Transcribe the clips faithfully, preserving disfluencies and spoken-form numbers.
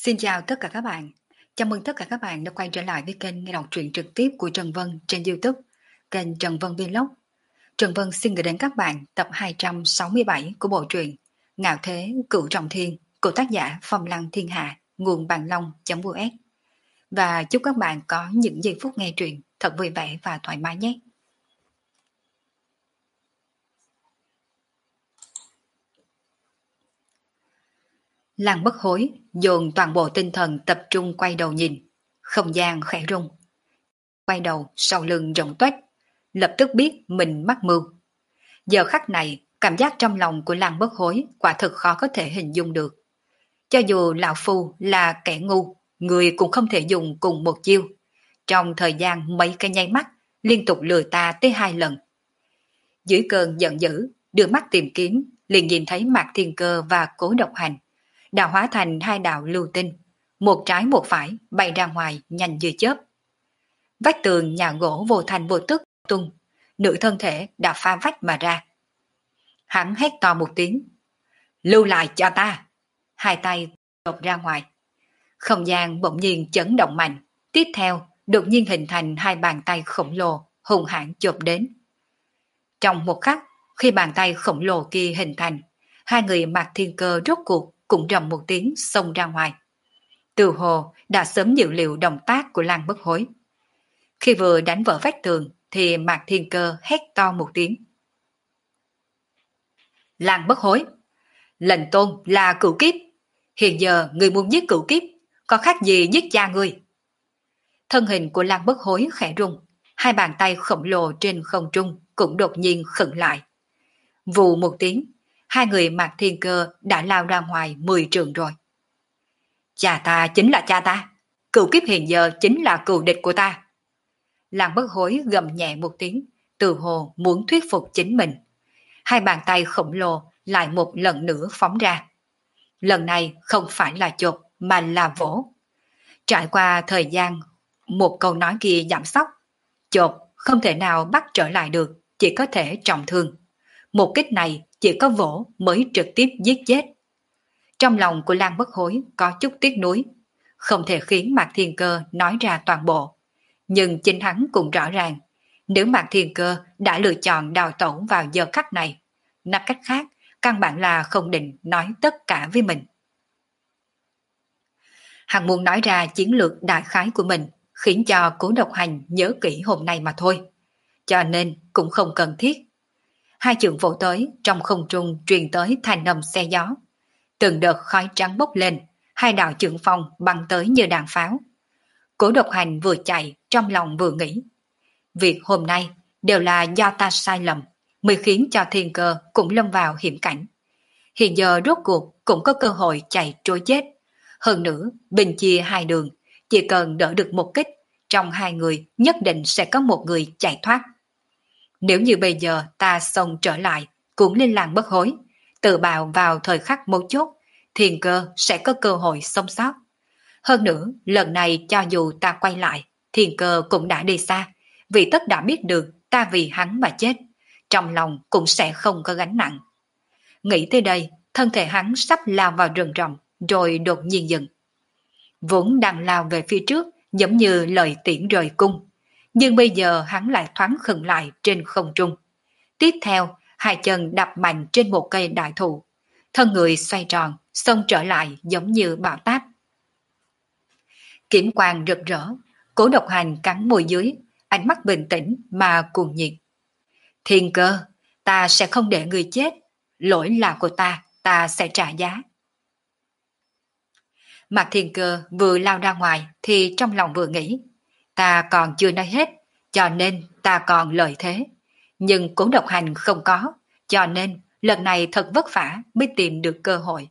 Xin chào tất cả các bạn. Chào mừng tất cả các bạn đã quay trở lại với kênh nghe đọc truyện trực tiếp của Trần Vân trên YouTube, kênh Trần Vân Vlog. Trần Vân xin gửi đến các bạn tập hai trăm sáu mươi bảy của bộ truyện Ngạo Thế Cửu Trọng Thiên của tác giả Phong Lăng Thiên Hạ, nguồn bàn long.us. Và chúc các bạn có những giây phút nghe truyện thật vui vẻ và thoải mái nhé. Lăng Bất Hối dồn toàn bộ tinh thần tập trung quay đầu nhìn, không gian khẽ rung. Quay đầu sau lưng rộng toét, lập tức biết mình mắc mưu. Giờ khắc này, cảm giác trong lòng của Lăng Bất Hối quả thực khó có thể hình dung được. Cho dù lão phu là kẻ ngu, người cũng không thể dùng cùng một chiêu. Trong thời gian mấy cái nháy mắt, liên tục lừa ta tới hai lần. Dưới cơn giận dữ, đưa mắt tìm kiếm, liền nhìn thấy Mạc Thiên Cơ và Cố Độc Hành đã hóa thành hai đạo lưu tinh, một trái một phải bay ra ngoài nhanh như chớp. Vách tường nhà gỗ vô thành vô tức tung, nửa thân thể đã phá vách mà ra. Hắn hét to một tiếng, lưu lại cho ta, hai tay đột ra ngoài. Không gian bỗng nhiên chấn động mạnh, tiếp theo đột nhiên hình thành hai bàn tay khổng lồ hùng hãn chộp đến. Trong một khắc, khi bàn tay khổng lồ kia hình thành, hai người Mạc Thiên Cơ rốt cuộc cũng rầm một tiếng xông ra ngoài. Từ hồ đã sớm dự liệu động tác của Lăng Bất Hối. Khi vừa đánh vỡ vách tường thì Mạc Thiên Cơ hét to một tiếng. Lăng Bất Hối, lệnh tôn là cửu kiếp. Hiện giờ người muốn giết cửu kiếp, có khác gì giết cha người. Thân hình của Lăng Bất Hối khẽ rung, hai bàn tay khổng lồ trên không trung cũng đột nhiên khựng lại. Vù một tiếng, hai người Mạc Thiên Cơ đã lao ra ngoài mười trượng rồi. Cha ta chính là cha ta, cửu kiếp hiện giờ chính là cừu địch của ta. Lăng Bất Hối gầm nhẹ một tiếng, từ hồ muốn thuyết phục chính mình. Hai bàn tay khổng lồ lại một lần nữa phóng ra. Lần này không phải là chộp mà là vỗ. Trải qua thời gian, một câu nói kia giảm sóc. Chộp không thể nào bắt trở lại được, chỉ có thể trọng thương. Một kích này chỉ có vỗ mới trực tiếp giết chết. Trong lòng của Lăng Bất Hối có chút tiếc nuối, không thể khiến Mạc Thiên Cơ nói ra toàn bộ. Nhưng chính hắn cũng rõ ràng, nếu Mạc Thiên Cơ đã lựa chọn đào tẩu vào giờ khắc này, nói cách khác, căn bản là không định nói tất cả với mình. Hắn muốn nói ra chiến lược đại khái của mình, khiến cho Cố Độc Hành nhớ kỹ hôm nay mà thôi. Cho nên cũng không cần thiết. Hai chưởng vỗ tới, trong không trung truyền tới thanh âm xe gió. Từng đợt khói trắng bốc lên, hai đạo chưởng phong bắn tới như đạn pháo. Cố Độc Hành vừa chạy, trong lòng vừa nghĩ. Việc hôm nay đều là do ta sai lầm, mới khiến cho Thiên Cơ cũng lâm vào hiểm cảnh. Hiện giờ rốt cuộc cũng có cơ hội chạy trối chết. Hơn nữa, bình chia hai đường, chỉ cần đỡ được một kích, trong hai người nhất định sẽ có một người chạy thoát. Nếu như bây giờ ta xông trở lại, cũng lên Lăng Bất Hối, tự bào vào thời khắc mấu chốt, Thiên Cơ sẽ có cơ hội sống sót. Hơn nữa, lần này cho dù ta quay lại, Thiên Cơ cũng đã đi xa, vì tất đã biết được ta vì hắn mà chết, trong lòng cũng sẽ không có gánh nặng. Nghĩ tới đây, thân thể hắn sắp lao vào rừng rậm, rồi đột nhiên dừng. Vốn đang lao về phía trước, giống như lời tiễn rời cung, nhưng bây giờ hắn lại thoáng khựng lại trên không trung. Tiếp theo, hai chân đạp mạnh trên một cây đại thụ, thân người xoay tròn, xông trở lại giống như bão táp. Kiếm quang rực rỡ, Cố Độc Hành cắn môi dưới, ánh mắt bình tĩnh mà cuồng nhiệt. Thiên Cơ, ta sẽ không để người chết, lỗi là của ta, ta sẽ trả giá. Mạc Thiên Cơ vừa lao ra ngoài thì trong lòng vừa nghĩ, ta còn chưa nói hết, cho nên ta còn lợi thế. Nhưng Cố Độc Hành không có, cho nên lần này thật vất vả mới tìm được cơ hội.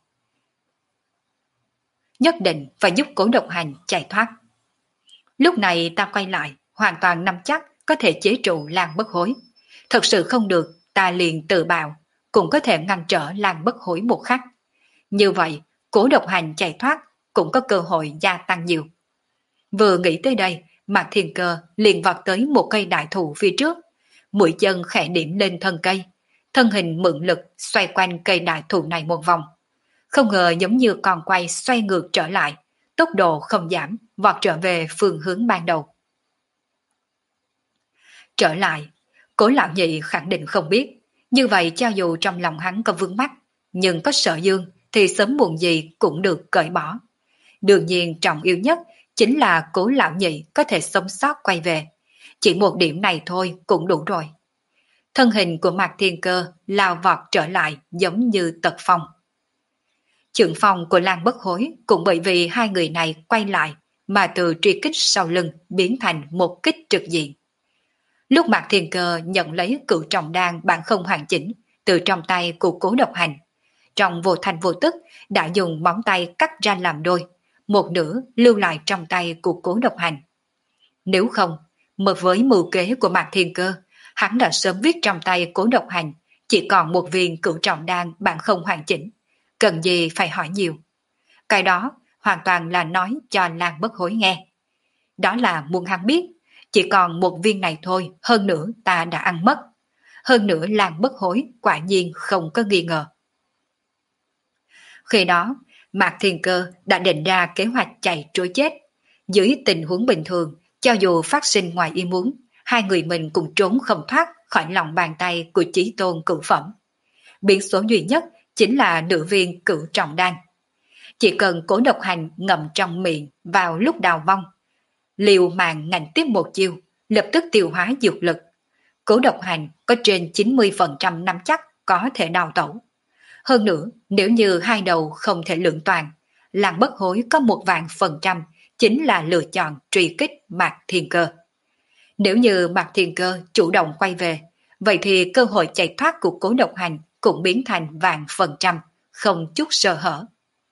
Nhất định phải giúp Cố Độc Hành chạy thoát. Lúc này ta quay lại, hoàn toàn nắm chắc có thể chế trụ Lăng Bất Hối. Thật sự không được, ta liền tự bào, cũng có thể ngăn trở Lăng Bất Hối một khắc. Như vậy, Cố Độc Hành chạy thoát cũng có cơ hội gia tăng nhiều. Vừa nghĩ tới đây, Mạc Thiên Cơ liền vọt tới một cây đại thụ phía trước, mũi chân khẽ điểm lên thân cây, thân hình mượn lực xoay quanh cây đại thụ này một vòng. Không ngờ giống như con quay xoay ngược trở lại, tốc độ không giảm, vọt trở về phương hướng ban đầu. Trở lại, Cố lão nhị khẳng định không biết, như vậy cho dù trong lòng hắn có vướng mắc, nhưng có Sở Dương thì sớm muộn gì cũng được cởi bỏ. Đương nhiên trọng yếu nhất chính là Cố lão nhị có thể sống sót quay về. Chỉ một điểm này thôi cũng đủ rồi. Thân hình của Mạc Thiên Cơ lao vọt trở lại giống như tật phong. Trưởng phòng của Lan Bất Hối cũng bởi vì hai người này quay lại mà từ truy kích sau lưng biến thành một kích trực diện. Lúc Mạc Thiên Cơ nhận lấy cửu trọng đan bản không hoàn chỉnh từ trong tay của Cố Độc Hành, trong vô thành vô tức đã dùng móng tay cắt ra làm đôi, một nửa lưu lại trong tay của Cố Độc Hành. Nếu không, mượt với mưu kế của Mạc Thiên Cơ, hắn đã sớm viết trong tay Cố Độc Hành chỉ còn một viên cửu trọng đan bản không hoàn chỉnh, cần gì phải hỏi nhiều. Cái đó hoàn toàn là nói cho Lan Bất Hối nghe. Đó là muốn hắn biết, chỉ còn một viên này thôi, hơn nữa ta đã ăn mất. Hơn nữa Lan Bất Hối quả nhiên không có nghi ngờ. Khi đó, Mạc Thiên Cơ đã định ra kế hoạch chạy trối chết. Dưới tình huống bình thường, cho dù phát sinh ngoài ý muốn, hai người mình cũng trốn không thoát khỏi lòng bàn tay của Chí Tôn cửu phẩm. Biến số duy nhất chính là nửa viên cửu trọng đan. Chỉ cần Cố Độc Hành ngậm trong miệng vào lúc đào vong, liều mạng ngạnh tiếp một chiêu, lập tức tiêu hóa dược lực. Cố Độc Hành có trên chín mươi phần trăm nắm chắc có thể đào tẩu. Hơn nữa, nếu như hai đầu không thể lượng toàn, Lan Bất Hối có một vạn phần trăm chính là lựa chọn truy kích Mạc Thiên Cơ. Nếu như Mạc Thiên Cơ chủ động quay về, vậy thì cơ hội chạy thoát của Cố Độc Hành cũng biến thành vạn phần trăm, không chút sơ hở.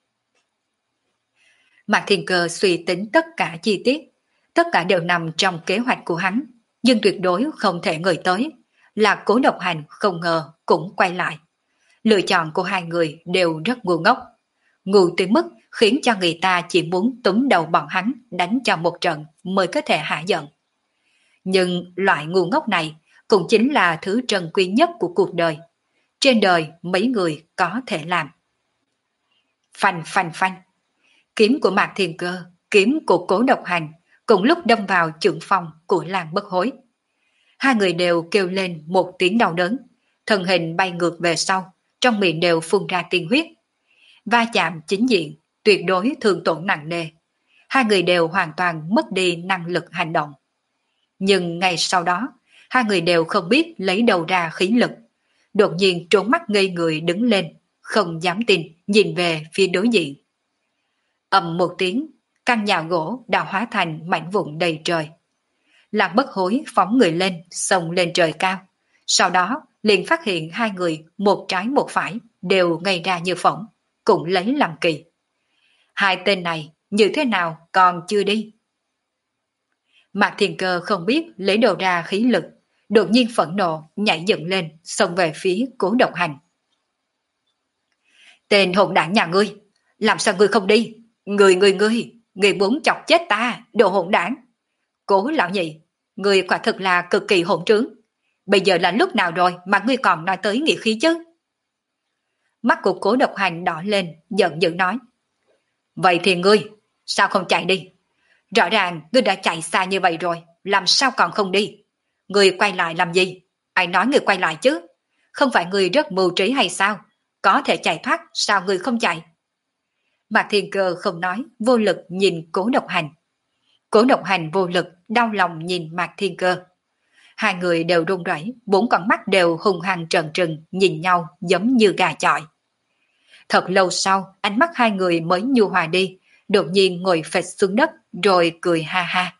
Mạc Thiên Cơ suy tính tất cả chi tiết, tất cả đều nằm trong kế hoạch của hắn, nhưng tuyệt đối không thể ngờ tới là Cố Độc Hành không ngờ cũng quay lại. Lựa chọn của hai người đều rất ngu ngốc, ngu tới mức khiến cho người ta chỉ muốn túm đầu bọn hắn đánh cho một trận mới có thể hạ giận. Nhưng loại ngu ngốc này cũng chính là thứ trân quý nhất của cuộc đời. Trên đời mấy người có thể làm. Phanh phanh phanh. Kiếm của Mạc Thiên Cơ, kiếm của Cố Độc Hành cùng lúc đâm vào chưởng phòng của Lan Bất Hối. Hai người đều kêu lên một tiếng đau đớn, thân hình bay ngược về sau, trong miệng đều phun ra tiên huyết. Va chạm chính diện, tuyệt đối thương tổn nặng nề. Hai người đều hoàn toàn mất đi năng lực hành động. Nhưng ngay sau đó, hai người đều không biết lấy đầu ra khí lực. Đột nhiên trốn mắt ngây người đứng lên, không dám tin, nhìn về phía đối diện. Ầm một tiếng, căn nhà gỗ đã hóa thành mảnh vụn đầy trời. Lan Bất Hối phóng người lên, xông lên trời cao. Sau đó liền phát hiện hai người một trái một phải đều ngây ra như phỏng, cũng lấy làm kỳ. Hai tên này như thế nào còn chưa đi? Mạc Thiên Cơ không biết lấy đồ ra khí lực, đột nhiên phẫn nộ nhảy dựng lên, xông về phía Cố Độc Hành. Tên hỗn đản nhà ngươi, làm sao ngươi không đi? Ngươi ngươi ngươi, ngươi muốn chọc chết ta, đồ hỗn đản. Cố lão nhị, ngươi quả thực là cực kỳ hỗn trướng. Bây giờ là lúc nào rồi mà ngươi còn nói tới nghĩa khí chứ? Mắt của Cố Độc Hành đỏ lên, giận dữ nói. Vậy thì ngươi, sao không chạy đi? Rõ ràng ngươi đã chạy xa như vậy rồi, làm sao còn không đi? Ngươi quay lại làm gì? Ai nói ngươi quay lại chứ? Không phải ngươi rất mưu trí hay sao? Có thể chạy thoát, sao ngươi không chạy? Mạc Thiên Cơ không nói, vô lực nhìn Cố Độc Hành. Cố Độc Hành vô lực, đau lòng nhìn Mạc Thiên Cơ. Hai người đều run rẩy, bốn con mắt đều hung hăng trợn trừng, nhìn nhau giống như gà chọi. Thật lâu sau, ánh mắt hai người mới nhu hòa đi, đột nhiên ngồi phịch xuống đất, rồi cười ha ha.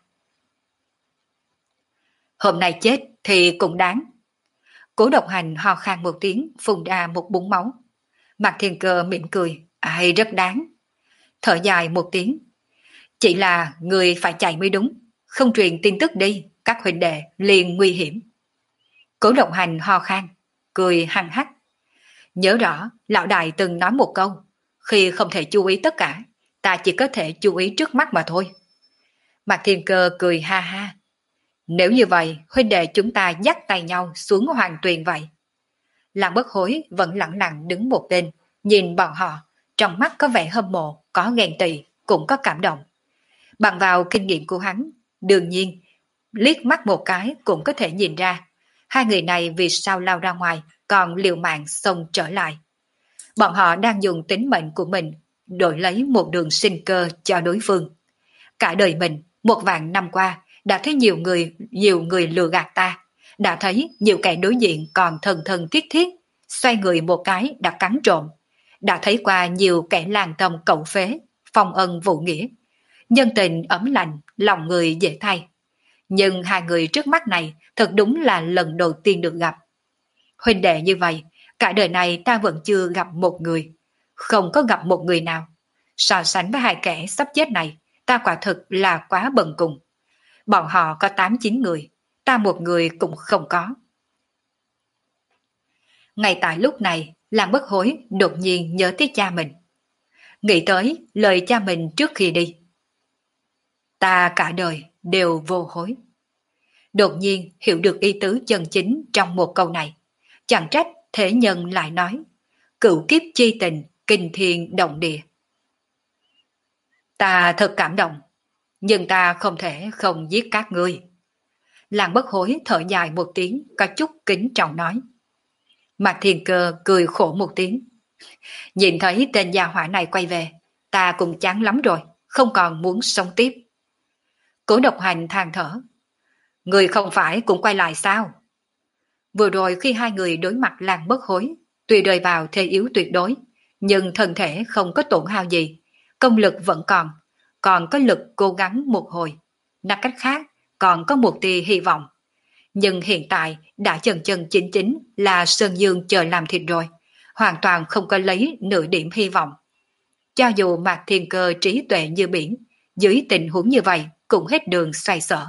Hôm nay chết thì cũng đáng. Cố Độc Hành ho khan một tiếng, phun ra một búng máu. Mạc Thiên Cơ mỉm cười, ai rất đáng. Thở dài một tiếng. Chỉ là người phải chạy mới đúng, không truyền tin tức đi, các huynh đệ liền nguy hiểm. Cố Độc Hành ho khan, cười hăng hắc. Nhớ rõ, lão đại từng nói một câu, khi không thể chú ý tất cả, ta chỉ có thể chú ý trước mắt mà thôi. Mạc Thiên Cơ cười ha ha. Nếu như vậy, huynh đệ chúng ta dắt tay nhau xuống hoàng tuyền vậy. Lan Bất Hối vẫn lặng lặng đứng một bên, nhìn bọn họ, trong mắt có vẻ hâm mộ, có ghen tị, cũng có cảm động. Bằng vào kinh nghiệm của hắn, đương nhiên, liếc mắt một cái cũng có thể nhìn ra, hai người này vì sao lao ra ngoài, còn liều mạng xông trở lại. Bọn họ đang dùng tính mệnh của mình đổi lấy một đường sinh cơ cho đối phương. Cả đời mình, một vạn năm qua, đã thấy nhiều người, nhiều người lừa gạt ta, đã thấy nhiều kẻ đối diện còn thân thân thiết thiết, xoay người một cái đã cắn trộm, đã thấy qua nhiều kẻ lang tâm cẩu phế, phong ân vụ nghĩa, nhân tình ấm lạnh, lòng người dễ thay. Nhưng hai người trước mắt này thật đúng là lần đầu tiên được gặp. Huynh đệ như vậy, cả đời này ta vẫn chưa gặp một người, không có gặp một người nào. So sánh với hai kẻ sắp chết này, ta quả thực là quá bần cùng. Bọn họ có tám chín người, ta một người cũng không có. Ngay tại lúc này, Lan Bất Hối đột nhiên nhớ tới cha mình. Nghĩ tới lời cha mình trước khi đi. Ta cả đời đều vô hối. Đột nhiên hiểu được ý tứ chân chính trong một câu này. Chẳng trách thế nhân lại nói, cửu kiếp chi tình, kinh thiên động địa. Ta thật cảm động, nhưng ta không thể không giết các ngươi. Lan Bất Hối thở dài một tiếng, có chút kính trọng nói. Mạc Thiên Cơ cười khổ một tiếng. Nhìn thấy tên gia hỏa này quay về, ta cũng chán lắm rồi, không còn muốn sống tiếp. Cố Độc Hành than thở. Người không phải cũng quay lại sao? Vừa rồi khi hai người đối mặt Lan Bất Hối, tuy rơi vào thế yếu tuyệt đối, nhưng thân thể không có tổn hao gì, công lực vẫn còn, còn có lực cố gắng một hồi. Nói cách khác, còn có một tia hy vọng. Nhưng hiện tại đã chân chân chính chính là Sơn Dương chờ làm thịt rồi, hoàn toàn không có lấy nửa điểm hy vọng. Cho dù Mạc Thiên Cơ trí tuệ như biển, dưới tình huống như vậy cũng hết đường xoay sở.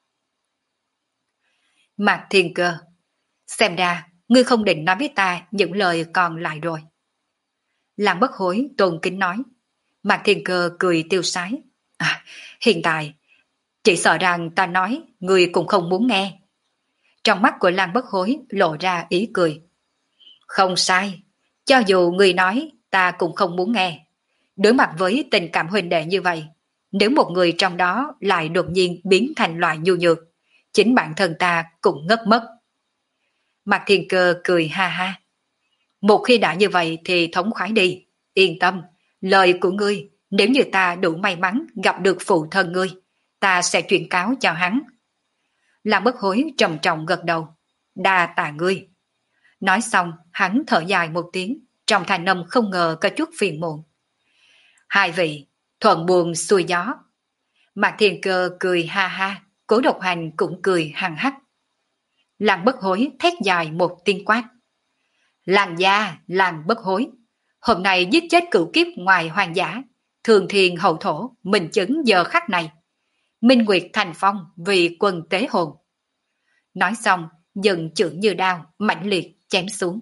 Mạc Thiên Cơ, xem ra ngươi không định nói với ta những lời còn lại rồi. Lan Bất Hối tôn kính nói. Mạc Thiên Cơ cười tiêu sái. À, hiện tại, chỉ sợ rằng ta nói ngươi cũng không muốn nghe. Trong mắt của Lan Bất Hối lộ ra ý cười. Không sai, cho dù ngươi nói ta cũng không muốn nghe. Đối mặt với tình cảm huynh đệ như vậy, nếu một người trong đó lại đột nhiên biến thành loại nhu nhược, chính bản thân ta cũng ngất mất. Mạc Thiên Cơ cười ha ha. Một khi đã như vậy thì thống khoái đi, yên tâm, lời của ngươi, nếu như ta đủ may mắn gặp được phụ thân ngươi, ta sẽ chuyển cáo cho hắn. Lan Bất Hối trầm trọng gật đầu. Đa tạ ngươi. Nói xong, hắn thở dài một tiếng, trong thanh âm không ngờ có chút phiền muộn. Hai vị, thuận buồm xuôi gió. Mạc Thiên Cơ cười ha ha, Cố Độc Hành cũng cười hằng hắc. Lan Bất Hối thét dài một tiếng quát. Lan gia, Lan Bất Hối, hôm nay giết chết cửu kiếp ngoài hoang dã, thường thiên hậu thổ, minh chứng giờ khắc này. Minh Nguyệt thành phong vì quân tế hồn. Nói xong, dần chưởng như đao, mãnh liệt chém xuống.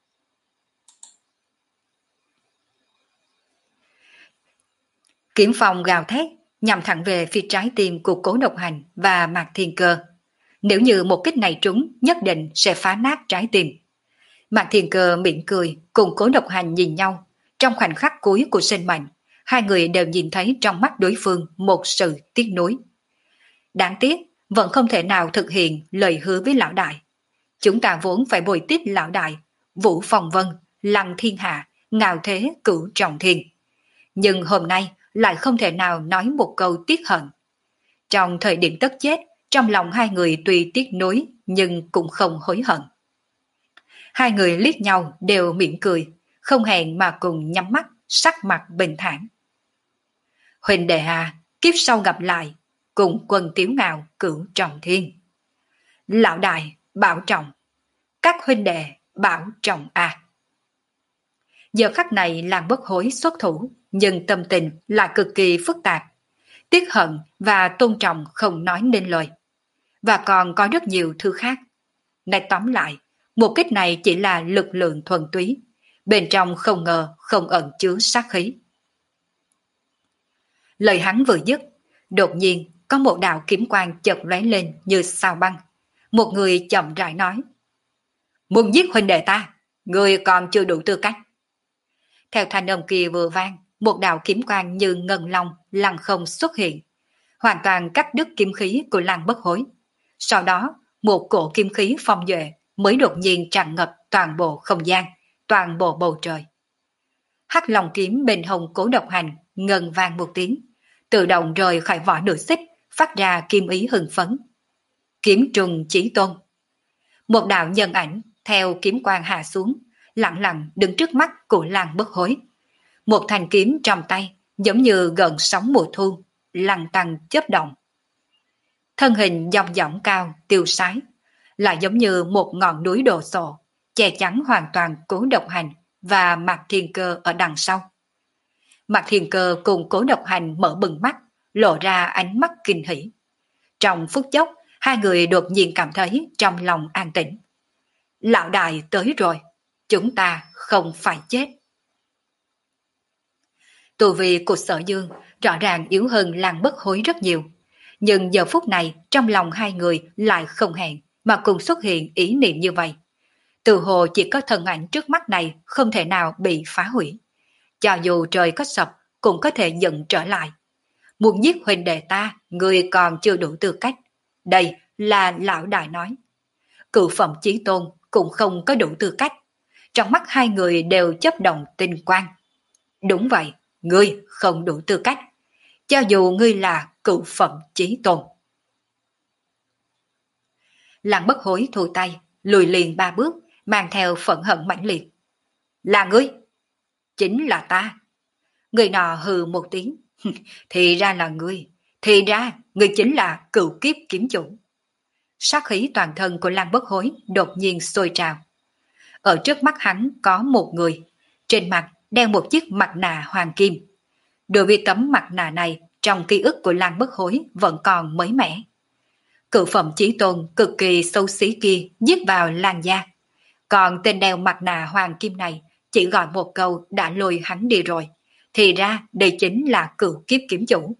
Kiếm phong gào thét, nhằm thẳng về phía trái tim của Cố Độc Hành và Mạc Thiên Cơ. Nếu như một kích này trúng, nhất định sẽ phá nát trái tim. Mạc Thiên Cơ mỉm cười, cùng Cố Độc Hành nhìn nhau. Trong khoảnh khắc cuối của sinh mệnh, hai người đều nhìn thấy trong mắt đối phương một sự tiếc nuối. Đáng tiếc, vẫn không thể nào thực hiện lời hứa với lão đại. Chúng ta vốn phải bồi tiếp lão đại, Vũ Phong Vân, Lăng Thiên Hạ, ngạo thế cửu trọng thiên. Nhưng hôm nay lại không thể nào nói một câu tiếc hận. Trong thời điểm tất chết, trong lòng hai người tuy tiếc nuối nhưng cũng không hối hận. Hai người liếc nhau đều mỉm cười, không hẹn mà cùng nhắm mắt, sắc mặt bình thản. Huỳnh đệ à, kiếp sau gặp lại, cùng quân tiếu ngạo cửu trọng thiên. Lão đại, bảo trọng. Các huynh đệ, bảo trọng à. Giờ khắc này Lan Bất Hối xuất thủ, nhưng tâm tình là cực kỳ phức tạp. Tiếc hận và tôn trọng không nói nên lời. Và còn có rất nhiều thứ khác. Nói tóm lại, một kích này chỉ là lực lượng thuần túy. Bên trong không ngờ không ẩn chứa sát khí. Lời hắn vừa dứt, đột nhiên có một đạo kiếm quang chợt lóe lên như sao băng. Một người chậm rãi nói. Muốn giết huynh đệ ta, người còn chưa đủ tư cách. Theo thanh âm kia vừa vang, một đạo kiếm quang như ngân long lăng không xuất hiện, hoàn toàn cắt đứt kiếm khí của Lăng Bất Hối. Sau đó, một cổ kiếm khí phong duệ mới đột nhiên tràn ngập toàn bộ không gian, toàn bộ bầu trời. Hắc Long kiếm bên hông Cố Độc Hành ngân vang một tiếng, tự động rời khỏi vỏ nửa xích, phát ra kim ý hưng phấn. Kiếm trùng chí tôn. Một đạo nhân ảnh theo kiếm quang hạ xuống, lặng lặng đứng trước mắt của Lăng Bất Hối. Một thanh kiếm trong tay, giống như gần sóng mùa thu, lăn tăn chớp động. Thân hình dòng dỏng cao, tiêu sái, lại giống như một ngọn núi đổ sộ, che chắn hoàn toàn Cố Độc Hành và Mạc Thiên Cơ ở đằng sau. Mạc Thiên Cơ cùng Cố Độc Hành mở bừng mắt, lộ ra ánh mắt kinh hỉ. Trong phút chốc, hai người đột nhiên cảm thấy trong lòng an tĩnh. Lão đại tới rồi, chúng ta không phải chết. Tu vi của Sở Dương rõ ràng yếu hơn Lăng Bất Hối rất nhiều. Nhưng giờ phút này trong lòng hai người lại không hẹn mà cùng xuất hiện ý niệm như vậy. Từ hồ chỉ có thân ảnh trước mắt này không thể nào bị phá hủy. Cho dù trời có sập cũng có thể dựng trở lại. Muốn giết huynh đệ ta, người còn chưa đủ tư cách. Đây là lão đại nói. Cựu phẩm chí tôn cũng không có đủ tư cách. Trong mắt hai người đều chấp động tinh quang. Đúng vậy, ngươi không đủ tư cách. Cho dù ngươi là cựu phẩm chí tôn. Lăng Bất Hối thu tay, lùi liền ba bước, mang theo phẫn hận mãnh liệt. Là ngươi? Chính là ta. Người nọ hừ một tiếng. Thì ra là ngươi. Thì ra, ngươi chính là cựu kiếp kiếm chủ. Sát khí toàn thân của Lăng Bất Hối đột nhiên sôi trào. Ở trước mắt hắn có một người, trên mặt đeo một chiếc mặt nạ hoàng kim. Đối với tấm mặt nạ này, trong ký ức của Lăng Bất Hối vẫn còn mới mẻ. Cựu phẩm chí tôn cực kỳ xấu xí kia giết vào làn da. Còn tên đeo mặt nạ hoàng kim này chỉ gọi một câu đã lôi hắn đi rồi. Thì ra đây chính là cựu kiếp kiếm chủ.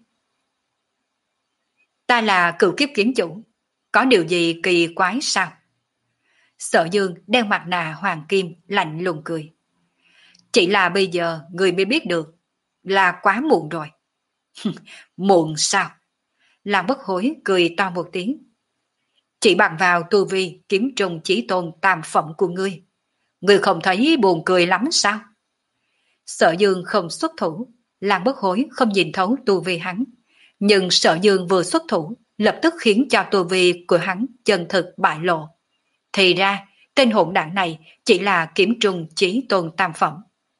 Ta là cựu kiếp kiếm chủ. Có điều gì kỳ quái sao? Sở Dương đeo mặt nạ hoàng kim lạnh lùng cười. Chỉ là bây giờ người mới biết được là quá muộn rồi. Muộn sao? Lăng Bất Hối cười to một tiếng. Chỉ bằng vào tu vi kiếm trùng chí tôn tam phẩm của ngươi. Ngươi không thấy buồn cười lắm sao? Sở Dương không xuất thủ, Lăng Bất Hối không nhìn thấu tu vi hắn. Nhưng Sở Dương vừa xuất thủ, lập tức khiến cho tu vi của hắn chân thực bại lộ. Thì ra, tên hỗn đảng này chỉ là kiếm trùng chí tôn tam phẩm.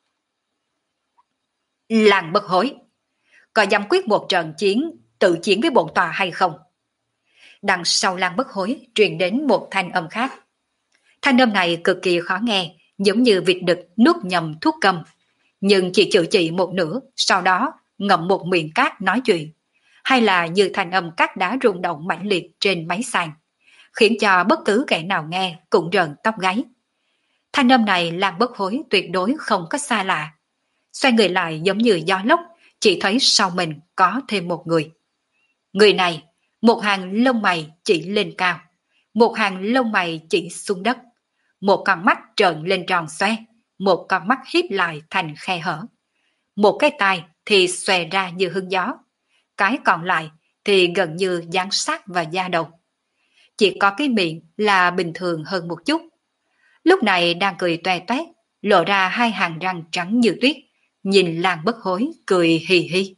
Lăng Bất Hối, có dám quyết một trận chiến tự chiến với bổn tòa hay không? Đằng sau Lăng Bất Hối truyền đến một thanh âm khác. Thanh âm này cực kỳ khó nghe, giống như vịt đực nuốt nhầm thuốc cầm. Nhưng chỉ chữ chỉ một nửa, sau đó ngậm một miệng cát nói chuyện. Hay là như thanh âm cát đá rung động mãnh liệt trên máy sàn, khiến cho bất cứ kẻ nào nghe cũng rợn tóc gáy. Thanh âm này Lăng Bất Hối tuyệt đối không có xa lạ. Xoay người lại giống như gió lốc, chỉ thấy sau mình có thêm một người. Người này, một hàng lông mày chỉ lên cao, một hàng lông mày chỉ xuống đất, một con mắt trợn lên tròn xoe, một con mắt híp lại thành khe hở, một cái tai thì xòe ra như hương gió, cái còn lại thì gần như dán sát vào da đầu. Chỉ có cái miệng là bình thường hơn một chút. Lúc này đang cười toe toét, lộ ra hai hàng răng trắng như tuyết, nhìn Lăng Bất Hối cười hì hì.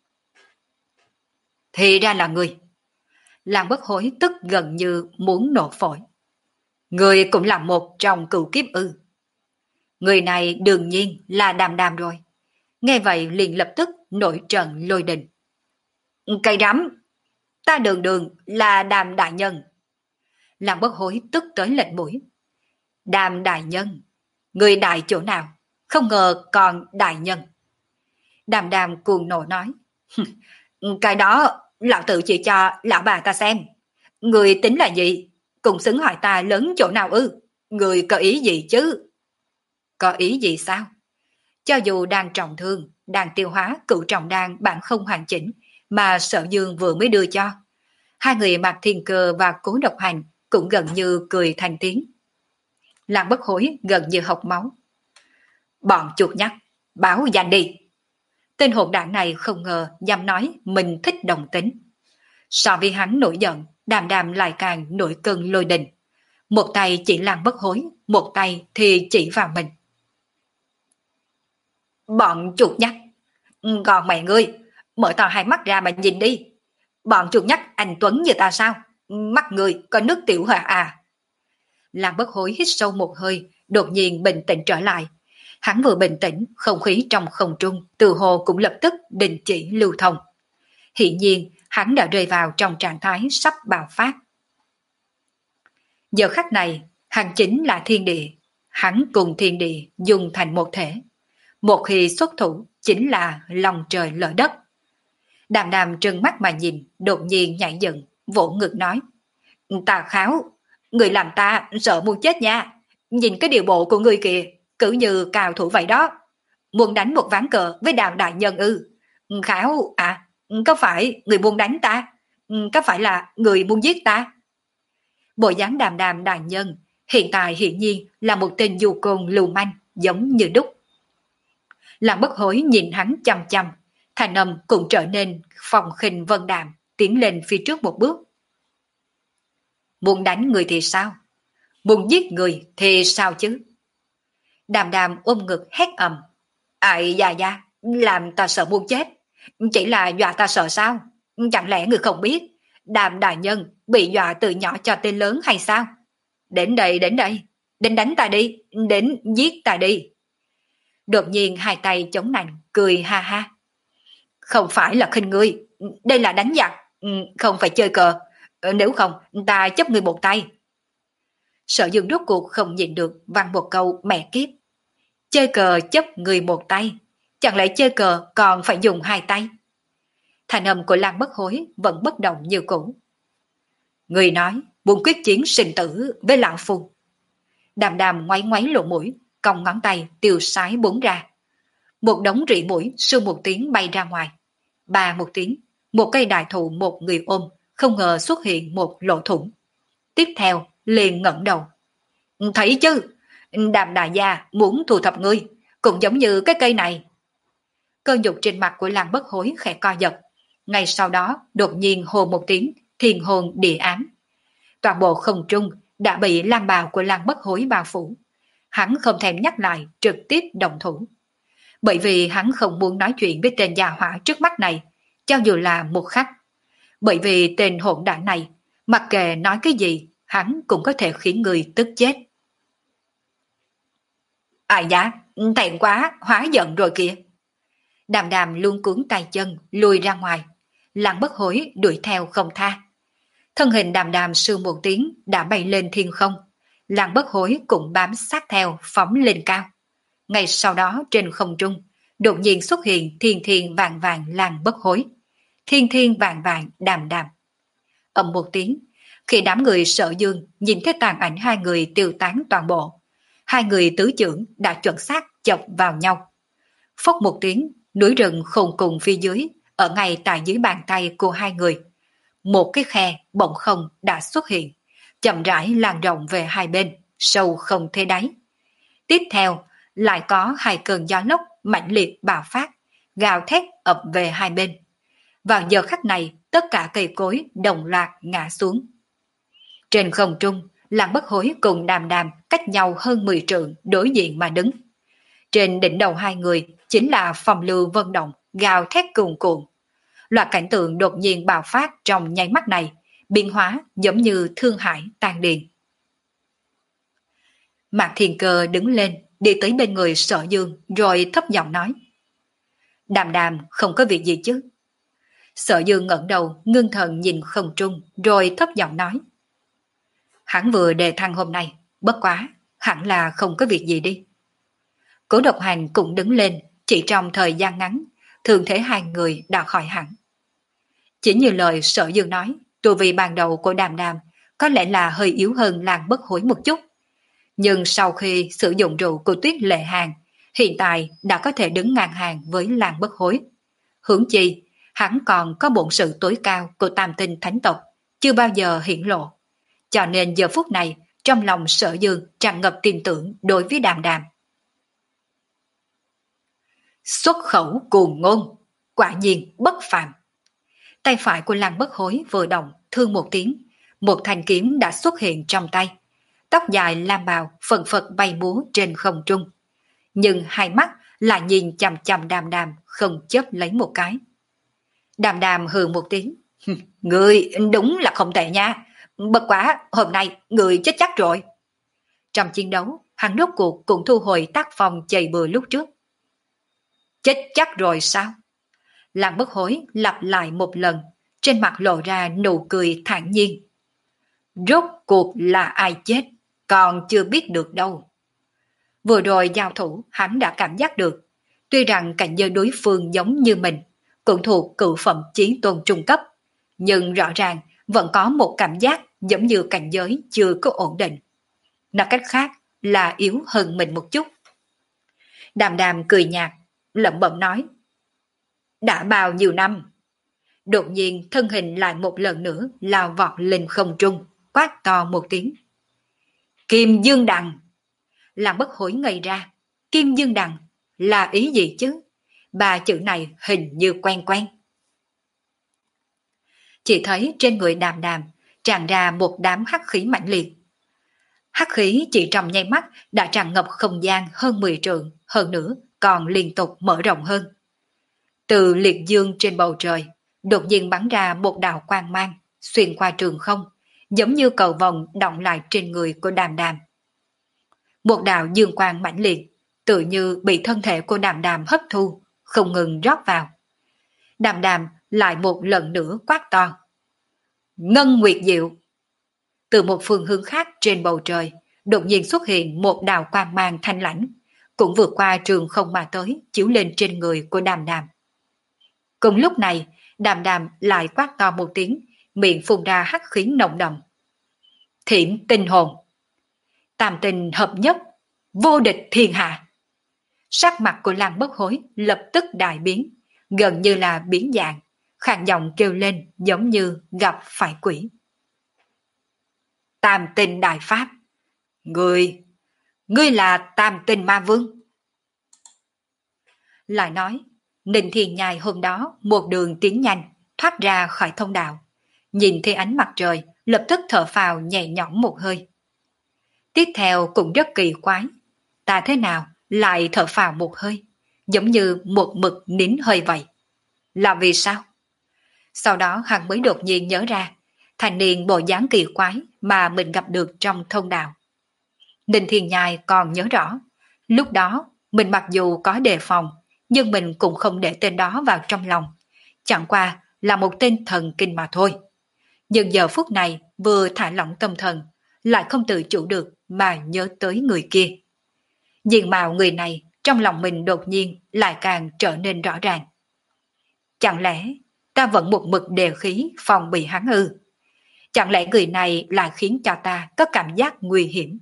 Thì ra là người. Lăng Bất Hối tức gần như muốn nổ phổi. Người cũng là một trong cựu kiếp ư? Người này đương nhiên là Đàm Đàm rồi. Nghe vậy liền lập tức nổi trận lôi đình. Cây rắm, ta đường đường là Đàm đại nhân. Lăng Bất Hối tức tới lệch mũi. Đàm đại nhân, người đại chỗ nào? Không ngờ còn đại nhân. Đàm Đàm cuồng nộ nói. Cái đó lão tự chỉ cho lão bà ta xem. Người tính là gì? Cùng xứng hỏi ta lớn chỗ nào ư? Người có ý gì chứ? Có ý gì sao? Cho dù đang trọng thương, đang tiêu hóa cựu trọng đan bản không hoàn chỉnh mà Sở Dương vừa mới đưa cho. Hai người Mạc Thiên Cơ và Cố Độc Hành cũng gần như cười thành tiếng. Lăng Bất Hối gần như hộc máu. Bọn chuột nhắt, báo danh đi. Tên hỗn đảng này không ngờ dám nói mình thích đồng tính. So với hắn nổi giận, Đàm Đàm lại càng nổi cơn lôi đình. Một tay chỉ Lan Bất Hối, một tay thì chỉ vào mình. Bọn chuột nhắt, còn mẹ ngươi, mở to hai mắt ra mà nhìn đi. Bọn chuột nhắt anh Tuấn như ta sao? Mắt người có nước tiểu hả à? Lan Bất Hối hít sâu một hơi, đột nhiên bình tĩnh trở lại. Hắn vừa bình tĩnh, không khí trong không trung từ hồ cũng lập tức đình chỉ lưu thông. Hiển nhiên, hắn đã rơi vào trong trạng thái sắp bạo phát. Giờ khắc này, hắn chính là thiên địa. Hắn cùng thiên địa dùng thành một thể. Một khi xuất thủ chính là lòng trời lở đất. Đàm Đàm trừng mắt mà nhìn, đột nhiên nhảy dựng, vỗ ngực nói. Tà Kháo, người làm ta sợ muốn chết nha. Nhìn cái điều bộ của người kìa, cứ như cao thủ vậy đó. Muốn đánh một ván cờ với Đàm đại nhân ư? Kháo à, có phải người muốn đánh ta? Có phải là người muốn giết ta? Bộ dáng Đàm Đàm đại nhân hiện tại hiển nhiên là một tên du côn lưu manh, giống như đúc. Lan Bất Hối nhìn hắn chăm chăm, thanh âm cũng trở nên phong khinh vân đạm, tiến lên phía trước một bước. Muốn đánh người thì sao? Muốn giết người thì sao chứ? Đàm Đàm ôm ngực hét ầm. Ai da da, làm ta sợ muốn chết. Chỉ là dọa ta sợ sao? Chẳng lẽ người không biết Đàm đại nhân bị dọa từ nhỏ cho tới lớn hay sao? Đến đây, đến đây, đến đánh ta đi, đến giết ta đi. Đột nhiên hai tay chống nạnh, cười ha ha. Không phải là khinh ngươi, đây là đánh giặc, không phải chơi cờ. Nếu không, ta chấp ngươi một tay. Sở Dương rốt cuộc không nhịn được vang một câu mẹ kiếp. Chơi cờ chấp người một tay, chẳng lẽ chơi cờ còn phải dùng hai tay? Thành âm của Lan Bất Hối vẫn bất động như cũ. Người nói muốn quyết chiến sinh tử với lão phu. Đàm Đàm ngoáy ngoáy lỗ mũi, cong ngón tay tiêu sái bốn ra. Một đống rỉ mũi sưu một tiếng bay ra ngoài. Ba một tiếng, một cây đại thụ một người ôm, không ngờ xuất hiện một lỗ thủng. Tiếp theo, liền ngẩng đầu. Thấy chứ, Đàm đại gia muốn thu thập ngươi, cũng giống như cái cây này. Cơn nhục trên mặt của Lan Bất Hối khẽ co giật. Ngay sau đó, đột nhiên hô một tiếng, thiên hồn địa ám. Toàn bộ không trung đã bị lam bào của Lan Bất Hối bao phủ. Hắn không thèm nhắc lại, trực tiếp động thủ. Bởi vì hắn không muốn nói chuyện với tên già hỏa trước mắt này, cho dù là một khắc. Bởi vì tên hỗn đản này, mặc kệ nói cái gì, hắn cũng có thể khiến người tức chết. Ai da, thẹn quá, hóa giận rồi kìa. Đàm Đàm luôn cuốn tay chân, lùi ra ngoài. Lan Bất Hối đuổi theo không tha. Thân hình Đàm Đàm sư một tiếng đã bay lên thiên không. Lan Bất Hối cũng bám sát theo, phóng lên cao. Ngay sau đó trên không trung, đột nhiên xuất hiện thiên thiên vàng vàng Lan Bất Hối. Thiên thiên vàng vàng Đàm Đàm. Ầm một tiếng, khi đám người Sở Dương nhìn thấy tàn ảnh hai người tiêu tán toàn bộ, hai người tứ trưởng đã chuẩn xác chọc vào nhau. Phốc một tiếng, núi rừng khôn cùng phía dưới, ở ngay tại dưới bàn tay của hai người. Một cái khe bỗng không đã xuất hiện, chậm rãi lan rộng về hai bên, sâu không thấy đáy. Tiếp theo, lại có hai cơn gió lốc mãnh liệt bạo phát, gào thét ập về hai bên. Vào giờ khắc này, tất cả cây cối đồng loạt ngã xuống. Trên không trung, Lan Bất Hối cùng Đàm Đàm cách nhau hơn mười trượng đối diện mà đứng. Trên đỉnh đầu hai người chính là phong lưu vân động, gào thét cuồn cuộn. Loạt cảnh tượng đột nhiên bạo phát trong nháy mắt này, biến hóa giống như thương hải tan điền. Mạc Thiên Cơ đứng lên, đi tới bên người Sở Dương, rồi thấp giọng nói. Đàm Đàm không có việc gì chứ? Sở Dương ngẩng đầu, ngưng thần nhìn không trung, rồi thấp giọng nói. Hắn vừa đề thăng hôm nay, bất quá, hẳn là không có việc gì đi. Cố Độc Hành cũng đứng lên, chỉ trong thời gian ngắn, thường thế hai người đã khỏi hẳn. Chỉ như lời Sở Dương nói, tu vi ban đầu của Đàm Đàm có lẽ là hơi yếu hơn Lan Bất Hối một chút. Nhưng sau khi sử dụng rượu của Tuyết Lệ Hàng, hiện tại đã có thể đứng ngang hàng với Lan Bất Hối. Hướng chi, hắn còn có bổn sự tối cao của Tam Tinh Thánh tộc, chưa bao giờ hiển lộ. Cho nên giờ phút này, trong lòng Sở Dương tràn ngập tin tưởng đối với Đàm Đàm. Xuất khẩu cuồng ngôn, quả nhiên bất phàm. Tay phải của Lăng Bất Hối vừa động, thương một tiếng, một thanh kiếm đã xuất hiện trong tay. Tóc dài lam bào phần phật bay múa trên không trung. Nhưng hai mắt lại nhìn chằm chằm Đàm Đàm không chớp lấy một cái. Đàm Đàm hừ một tiếng. Người đúng là không tệ nha. Bất quá hôm nay người chết chắc rồi. Trong chiến đấu, hắn rốt cuộc cũng thu hồi tác phong chày bừa lúc trước. Chết chắc rồi sao? Lăng Bất Hối lặp lại một lần, trên mặt lộ ra nụ cười thản nhiên. Rốt cuộc là ai chết, còn chưa biết được đâu. Vừa rồi giao thủ, hắn đã cảm giác được. Tuy rằng cảnh giới đối phương giống như mình, cũng thuộc cựu phẩm chí tôn trung cấp, nhưng rõ ràng vẫn có một cảm giác giống như cảnh giới chưa có ổn định. Nói cách khác là yếu hơn mình một chút. Đàm Đàm cười nhạt, lẩm bẩm nói. Đã bao nhiêu năm? Đột nhiên thân hình lại một lần nữa lao vọt lên không trung, quát to một tiếng. Kim Dương Đằng! Làm Bất Hối ngây ra. Kim Dương Đằng là ý gì chứ? Ba chữ này hình như quen quen. Chỉ thấy trên người Đàm Đàm tràn ra một đám hắc khí mãnh liệt. Hắc khí chỉ trong nháy mắt đã tràn ngập không gian hơn mười trượng, hơn nữa còn liên tục mở rộng hơn. Từ liệt dương trên bầu trời, đột nhiên bắn ra một đạo quang mang, xuyên qua trường không, giống như cầu vồng động lại trên người của Đàm Đàm. Một đạo dương quang mãnh liệt, tự như bị thân thể của Đàm Đàm hấp thu, không ngừng rót vào. Đàm Đàm lại một lần nữa quát to. Ngân Nguyệt Diệu! Từ một phương hướng khác trên bầu trời, đột nhiên xuất hiện một đạo quang mang thanh lãnh, cũng vượt qua trường không mà tới, chiếu lên trên người của Đàm Đàm. Cùng lúc này, Đàm Đàm lại quát to một tiếng, miệng phun ra hắc khí nồng đậm. Thiểm tinh hồn! Tam tinh hợp nhất, vô địch thiên hạ! Sắc mặt của Lăng Bất Hối lập tức đại biến, gần như là biến dạng, khàn giọng kêu lên giống như gặp phải quỷ. Tam tinh đại pháp! Ngươi, ngươi là Tam tinh ma vương! Lại nói, Ninh Thiên Nhai hôm đó một đường tiến nhanh, thoát ra khỏi thông đạo. Nhìn thấy ánh mặt trời, lập tức thở phào nhẹ nhõm một hơi. Tiếp theo cũng rất kỳ quái. Ta thế nào lại thở phào một hơi, giống như một mực nín hơi vậy. Là vì sao? Sau đó hắn mới đột nhiên nhớ ra, thành niên bộ dáng kỳ quái mà mình gặp được trong thông đạo. Ninh Thiên Nhai còn nhớ rõ, lúc đó mình mặc dù có đề phòng, nhưng mình cũng không để tên đó vào trong lòng. Chẳng qua là một tên thần kinh mà thôi. Nhưng giờ phút này vừa thả lỏng tâm thần, lại không tự chủ được mà nhớ tới người kia. Diện mạo người này trong lòng mình đột nhiên lại càng trở nên rõ ràng. Chẳng lẽ ta vẫn một mực đề khí phòng bị hắn ư? Chẳng lẽ người này lại khiến cho ta có cảm giác nguy hiểm?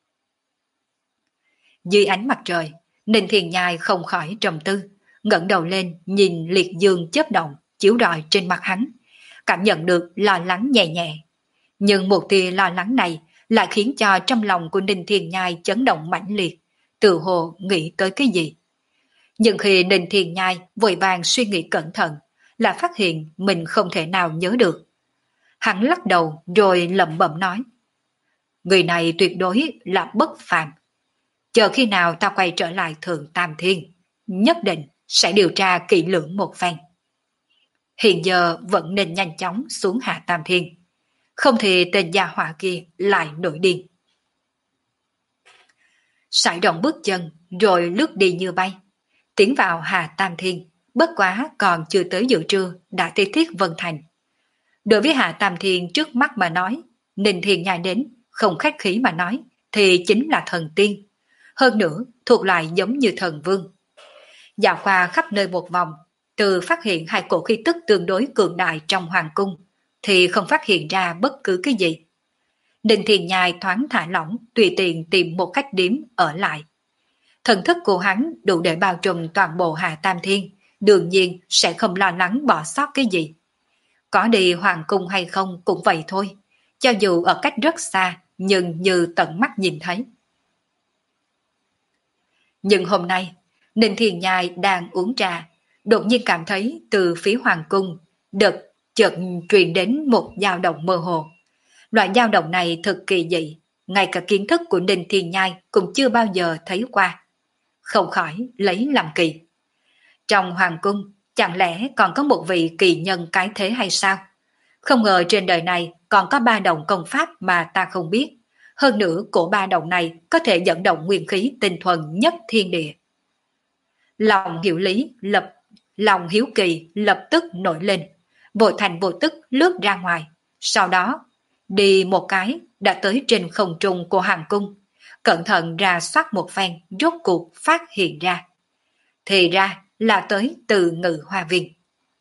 Dưới ánh mặt trời, Ninh Thiên Nhai không khỏi trầm tư, ngẩng đầu lên nhìn liệt dương chớp động chiếu rọi trên mặt hắn, cảm nhận được lo lắng nhẹ nhẹ. Nhưng một tia lo lắng này lại khiến cho trong lòng của Ninh Thiên Nhai chấn động mãnh liệt, tự hồ nghĩ tới cái gì. Nhưng khi Ninh Thiên Nhai vội vàng suy nghĩ cẩn thận, lại phát hiện mình không thể nào nhớ được. Hắn lắc đầu rồi lẩm bẩm nói. Người này tuyệt đối là bất phàm. Chờ khi nào ta quay trở lại Thượng Tam Thiên, nhất định sẽ điều tra kỹ lưỡng một phen. Hiện giờ vẫn nên nhanh chóng xuống Hạ Tam Thiên, không thì tên gia hỏa kia lại nổi điên. Sải động bước chân rồi lướt đi như bay, tiến vào Hà Tam Thiên, bất quá còn chưa tới giữa trưa đã tới Thiết Vân Thành. Đối với Hạ Tam Thiên trước mắt mà nói, Ninh Thiên Nhai đến, không khách khí mà nói, thì chính là thần tiên. Hơn nữa, thuộc loại giống như thần vương. Dạo qua khắp nơi một vòng, từ phát hiện hai cổ khí tức tương đối cường đại trong hoàng cung, thì không phát hiện ra bất cứ cái gì. Ninh Thiên Nhai thoáng thả lỏng, tùy tiện tìm một khách điếm ở lại. Thần thức của hắn đủ để bao trùm toàn bộ Hạ Tam Thiên, đương nhiên sẽ không lo lắng bỏ sót cái gì. Có đi hoàng cung hay không cũng vậy thôi, cho dù ở cách rất xa, nhưng như tận mắt nhìn thấy. Nhưng hôm nay, Ninh Thiền Nhai đang uống trà, đột nhiên cảm thấy từ phía hoàng cung, đợt chợt truyền đến một dao động mơ hồ. Loại dao động này thật kỳ dị, ngay cả kiến thức của Ninh Thiền Nhai cũng chưa bao giờ thấy qua. Không khỏi lấy làm kỳ. Trong hoàng cung, chẳng lẽ còn có một vị kỳ nhân cái thế hay sao? Không ngờ trên đời này còn có ba động công pháp mà ta không biết. Hơn nữa cổ ba động này có thể dẫn động nguyên khí tinh thuần nhất thiên địa. Lòng hiểu lý lập, lòng hiếu kỳ lập tức nổi lên, vội thành vô tức lướt ra ngoài. Sau đó, đi một cái đã tới trên không trung của hoàng cung, cẩn thận ra soát một phen rốt cuộc phát hiện ra. Thì ra là tới từ Ngự Hoa Viên.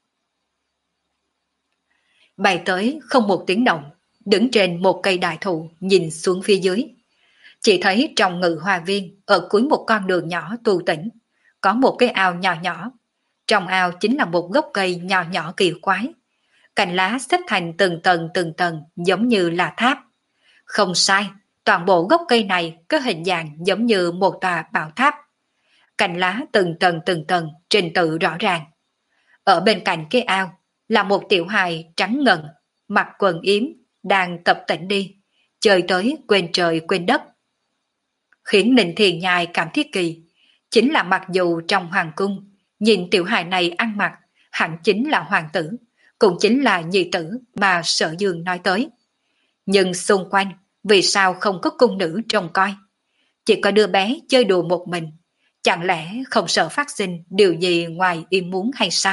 Bay tới không một tiếng động, đứng trên một cây đại thụ nhìn xuống phía dưới. Chỉ thấy trong Ngự Hoa Viên, ở cuối một con đường nhỏ tu tĩnh, có một cái ao nhỏ nhỏ. Trong ao chính là một gốc cây nhỏ nhỏ kỳ quái. Cành lá xếp thành từng tầng từng tầng giống như là tháp. Không sai, toàn bộ gốc cây này có hình dạng giống như một tòa bảo tháp. Cành lá từng tầng từng tầng, trình tự rõ ràng. Ở bên cạnh cái ao là một tiểu hài trắng ngần, mặc quần yếm, đang tập tễnh đi, chơi tới quên trời quên đất. Khiến Ninh Thiền Nhai cảm thấy kỳ, chính là mặc dù trong hoàng cung, nhìn tiểu hài này ăn mặc, hẳn chính là hoàng tử, cũng chính là nhi tử mà Sở Dương nói tới. Nhưng xung quanh, vì sao không có cung nữ trông coi? Chỉ có đứa bé chơi đùa một mình, chẳng lẽ không sợ phát sinh điều gì ngoài ý muốn hay sao?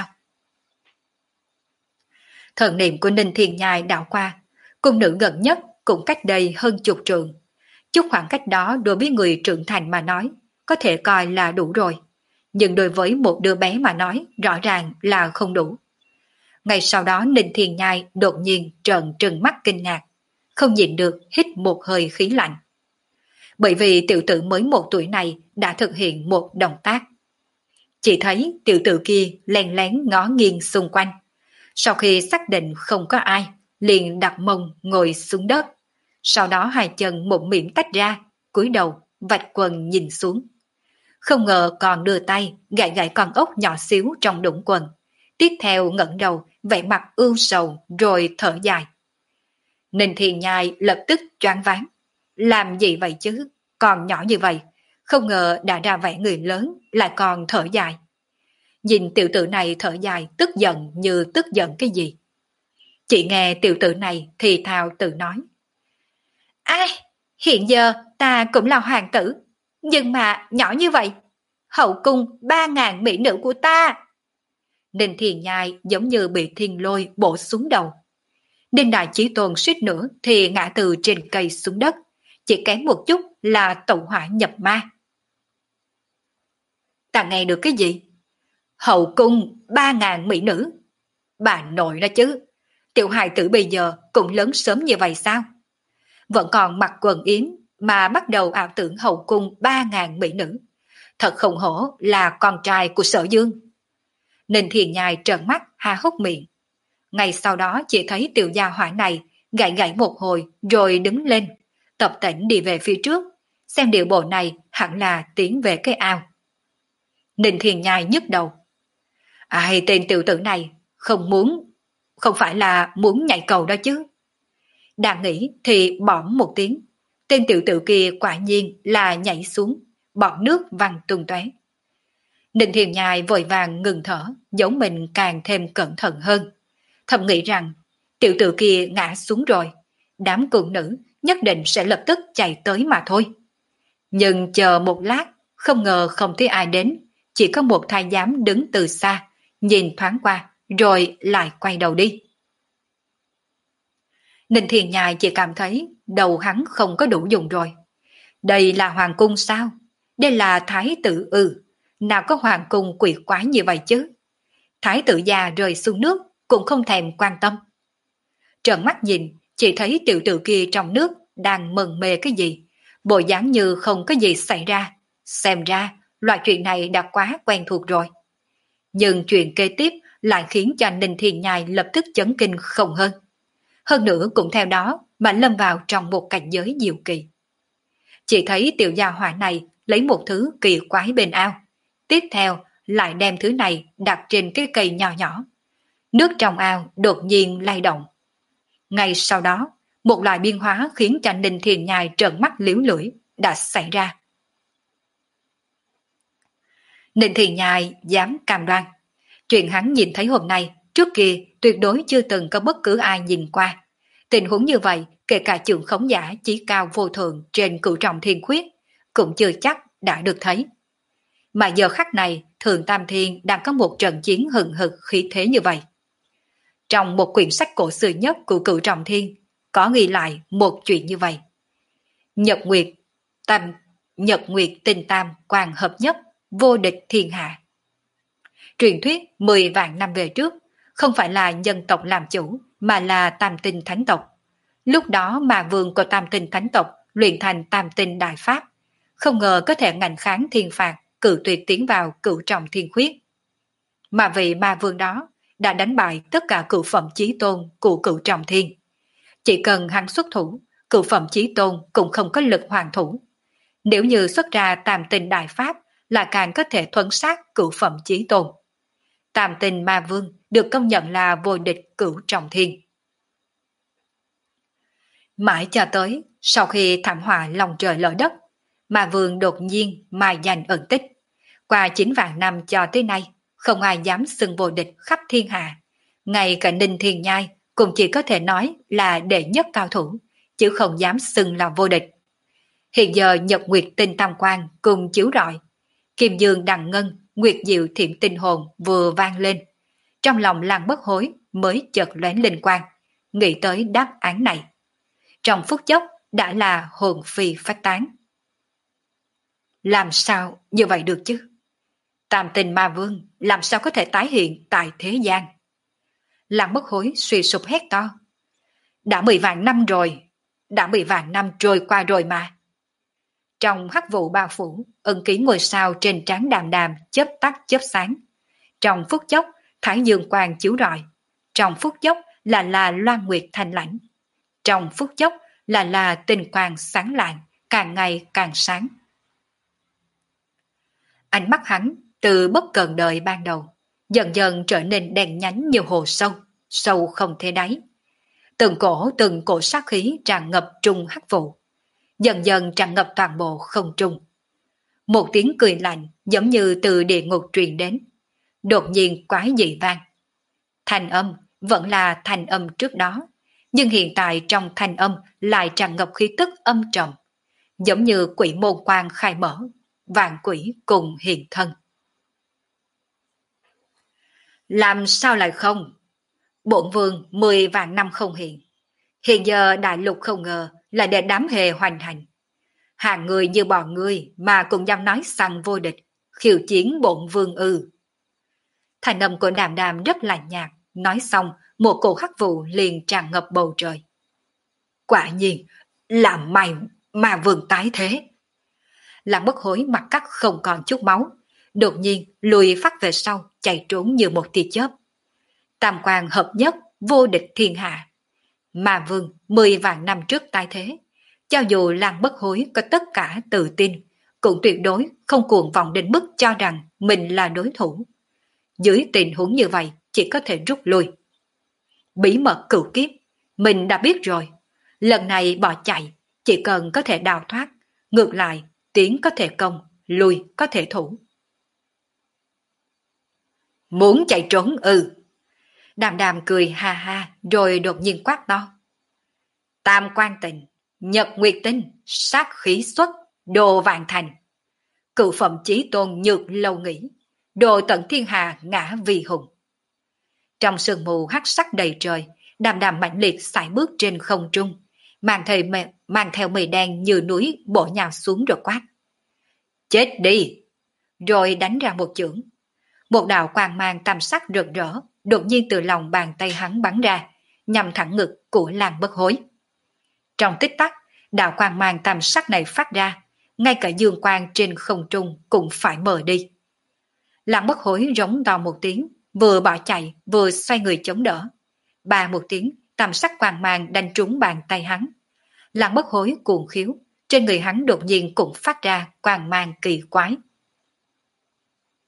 Thần niệm của Ninh Thiền Nhai đảo qua, cung nữ gần nhất cũng cách đây hơn chục trượng. Chút khoảng cách đó đối với người trưởng thành mà nói, có thể coi là đủ rồi. Nhưng đối với một đứa bé mà nói, rõ ràng là không đủ. Ngay sau đó Ninh Thiền Nhai đột nhiên trợn trừng mắt kinh ngạc, không nhịn được hít một hơi khí lạnh. Bởi vì tiểu tử mới một tuổi này đã thực hiện một động tác. Chỉ thấy tiểu tử kia lén lén ngó nghiêng xung quanh. Sau khi xác định không có ai, liền đặt mông ngồi xuống đất. Sau đó hai chân một miệng tách ra, cúi đầu, vạch quần nhìn xuống. Không ngờ còn đưa tay gãi gãi con ốc nhỏ xíu trong đũng quần. Tiếp theo ngẩng đầu, vẻ mặt ưu sầu rồi thở dài. Ninh Thiền Nhai lập tức choáng váng. Làm gì vậy chứ? Còn nhỏ như vậy, không ngờ đã ra vẻ người lớn lại còn thở dài. Nhìn tiểu tử này thở dài tức giận như tức giận cái gì. Chỉ nghe tiểu tử này thì thào tự nói. Ai, hiện giờ ta cũng là hoàng tử, nhưng mà nhỏ như vậy, hậu cung ba ngàn mỹ nữ của ta. Ninh Thiền Nhai giống như bị thiên lôi bổ xuống đầu. Ninh Đại Chí Tôn suýt nữa thì ngã từ trên cây xuống đất, chỉ kém một chút là tẩu hỏa nhập ma. Ta nghe được cái gì? Hậu cung ba ngàn mỹ nữ. Bà nội đó chứ, tiểu hài tử bây giờ cũng lớn sớm như vậy sao? Vẫn còn mặc quần yếm mà bắt đầu ảo tưởng hậu cung ba ngàn mỹ nữ. Thật không hổ là con trai của Sở Dương. Ninh Thiền Nhai trợn mắt há hốc miệng. Ngay sau đó chỉ thấy tiểu gia hỏa này gãi gãi một hồi rồi đứng lên, tập tễnh đi về phía trước, xem điệu bộ này hẳn là tiến về cái ao. Ninh Thiền Nhai nhức đầu. Ai tên tiểu tử này không muốn, không phải là muốn nhảy cầu đó chứ. Đang nghĩ thì bỏng một tiếng, tên tiểu tử kia quả nhiên là nhảy xuống, bọt nước văng tung tóe. Ninh Thiền Nhai vội vàng ngừng thở, giấu mình càng thêm cẩn thận hơn. Thầm nghĩ rằng tiểu tử kia ngã xuống rồi, đám cung nữ nhất định sẽ lập tức chạy tới mà thôi. Nhưng chờ một lát, không ngờ không thấy ai đến, chỉ có một thái giám đứng từ xa, nhìn thoáng qua, rồi lại quay đầu đi. Ninh Thiền Nhai chỉ cảm thấy đầu hắn không có đủ dùng rồi. Đây là hoàng cung sao? Đây là thái tử ư? Nào có hoàng cung quỷ quái như vậy chứ? Thái tử già rơi xuống nước cũng không thèm quan tâm. Trợn mắt nhìn, chỉ thấy tiểu tử kia trong nước đang mừng mê cái gì, bộ dáng như không có gì xảy ra. Xem ra, loại chuyện này đã quá quen thuộc rồi. Nhưng chuyện kế tiếp lại khiến cho Ninh Thiền Nhai lập tức chấn kinh không hơn. Hơn nữa cũng theo đó mà lâm vào trong một cảnh giới diệu kỳ. Chỉ thấy tiểu gia hỏa này lấy một thứ kỳ quái bên ao, tiếp theo lại đem thứ này đặt trên cái cây nhỏ nhỏ. Nước trong ao đột nhiên lay động. Ngay sau đó, một loại biến hóa khiến cho Ninh Thiền Nhai trợn mắt liếu lưỡi đã xảy ra. Ninh Thiền Nhai dám cam đoan, chuyện hắn nhìn thấy hôm nay, trước kia tuyệt đối chưa từng có bất cứ ai nhìn qua. Tình huống như vậy, kể cả trường khống giả chí cao vô thượng trên cửu trọng thiên khuyết, cũng chưa chắc đã được thấy. Mà giờ khắc này, Thường Tam Thiên đang có một trận chiến hừng hực khí thế như vậy. Trong một quyển sách cổ xưa nhất của cửu trọng thiên, có ghi lại một chuyện như vậy. Nhật Nguyệt, Tam, Nhật Nguyệt tinh tam quang hợp nhất, vô địch thiên hạ. Truyền thuyết mười vạn năm về trước, không phải là nhân tộc làm chủ, mà là tam tinh thánh tộc. Lúc đó mà vương của tam tinh thánh tộc luyện thành tam tinh đại pháp, không ngờ có thể ngạnh kháng thiên phạt, cự tuyệt tiến vào cửu trọng thiên khuyết. Mà vị ma vương đó đã đánh bại tất cả cửu phẩm chí tôn của cửu trọng thiên. Chỉ cần hắn xuất thủ, cửu phẩm chí tôn cũng không có lực hoàn thủ. Nếu như xuất ra tam tinh đại pháp, là càng có thể thuấn sát cửu phẩm chí tôn. Tam tinh ma vương được công nhận là vô địch cửu trọng thiên. Mãi cho tới sau khi thảm họa lòng trời lở đất, ma vương đột nhiên mai danh ẩn tích. Qua chín vạn năm cho tới nay, không ai dám xưng vô địch khắp thiên hạ. Ngay cả Ninh Thiền Nhai cũng chỉ có thể nói là đệ nhất cao thủ, chứ không dám xưng là vô địch. Hiện giờ Nhật Nguyệt tinh tam quan cùng chiếu rọi, Kim Dương đằng ngân, Nguyệt diệu thiểm tinh hồn vừa vang lên. Trong lòng Lăng Bất Hối mới chợt lóe linh quang, nghĩ tới đáp án này. Trong phút chốc đã là hồn phi phách tán. Làm sao như vậy được chứ? Tam tinh ma vương làm sao có thể tái hiện tại thế gian? Lăng Bất Hối suy sụp hét to. Đã mười vạn năm rồi, đã mười vạn năm trôi qua rồi mà. Trong hắc vụ bao phủ, ẩn ký ngôi sao trên trán Đàm Đàm chớp tắt chớp sáng. Trong phút chốc, thái dương quang chiếu rọi. Trong phút chốc là là loan nguyệt thanh lãnh. Trong phút chốc là là tinh quang sáng lạng, càng ngày càng sáng. Ánh mắt hắn từ bất cần đời ban đầu, dần dần trở nên đen nhánh như hồ sâu, sâu không thể đáy. Từng cổ từng cổ sát khí tràn ngập trung hắc vụ, dần dần tràn ngập toàn bộ không trung. Một tiếng cười lạnh giống như từ địa ngục truyền đến, đột nhiên quái dị vang. Thanh âm vẫn là thanh âm trước đó, nhưng hiện tại trong thanh âm lại tràn ngập khí tức âm trầm, giống như quỷ môn quan khai mở, vạn quỷ cùng hiện thân. Làm sao lại không? Bổn vương mười vạn năm không hiện. Hiện giờ đại lục không ngờ là để đám hề hoành hành. Hàng người như bọn ngươi mà cũng dám nói rằng vô địch, khiêu chiến bổn vương ư. Thành âm của Đàm Đàm rất lạnh nhạt, nói xong một cổ hắc vụ liền tràn ngập bầu trời. Quả nhiên, làm mày mà vương tái thế. Lăng Bất Hối mặt cắt không còn chút máu, đột nhiên lùi phát về sau, chạy trốn như một tia chớp. Tam quan hợp nhất, vô địch thiên hạ. Mà vương mười vạn năm trước tái thế, cho dù Lăng Bất Hối có tất cả tự tin, cũng tuyệt đối không cuồng vọng đến mức cho rằng mình là đối thủ. Dưới tình huống như vậy, chỉ có thể rút lui. Bí mật cửu kiếp, mình đã biết rồi. Lần này bỏ chạy, chỉ cần có thể đào thoát, ngược lại, tiến có thể công, lui có thể thủ. Muốn chạy trốn ư? Đàm Đàm cười ha ha, rồi đột nhiên quát to. Tam quan tình, nhật nguyệt tinh, sát khí xuất, đồ vạn thành. Cựu phẩm chí tôn nhược lâu nghĩ, đồ tận thiên hà ngã vì hùng. Trong sương mù hắc sắc đầy trời, Đàm Đàm mạnh liệt sải bước trên không trung, mang theo, mang theo mây đen như núi bổ nhào xuống rồi quát. Chết đi! Rồi đánh ra một chưởng. Một đạo quang mang tam sắc rực rỡ, đột nhiên từ lòng bàn tay hắn bắn ra, nhằm thẳng ngực của Lăng Bất Hối. Trong tích tắc, đạo quang mang tam sắc này phát ra, ngay cả dương quang trên không trung cũng phải mờ đi. Lăng Bất Hối rống to một tiếng, vừa bỏ chạy vừa xoay người chống đỡ. Ba một tiếng, tam sắc quang mang đánh trúng bàn tay hắn. Lăng Bất Hối cuồng khiếu, trên người hắn đột nhiên cũng phát ra quang mang kỳ quái.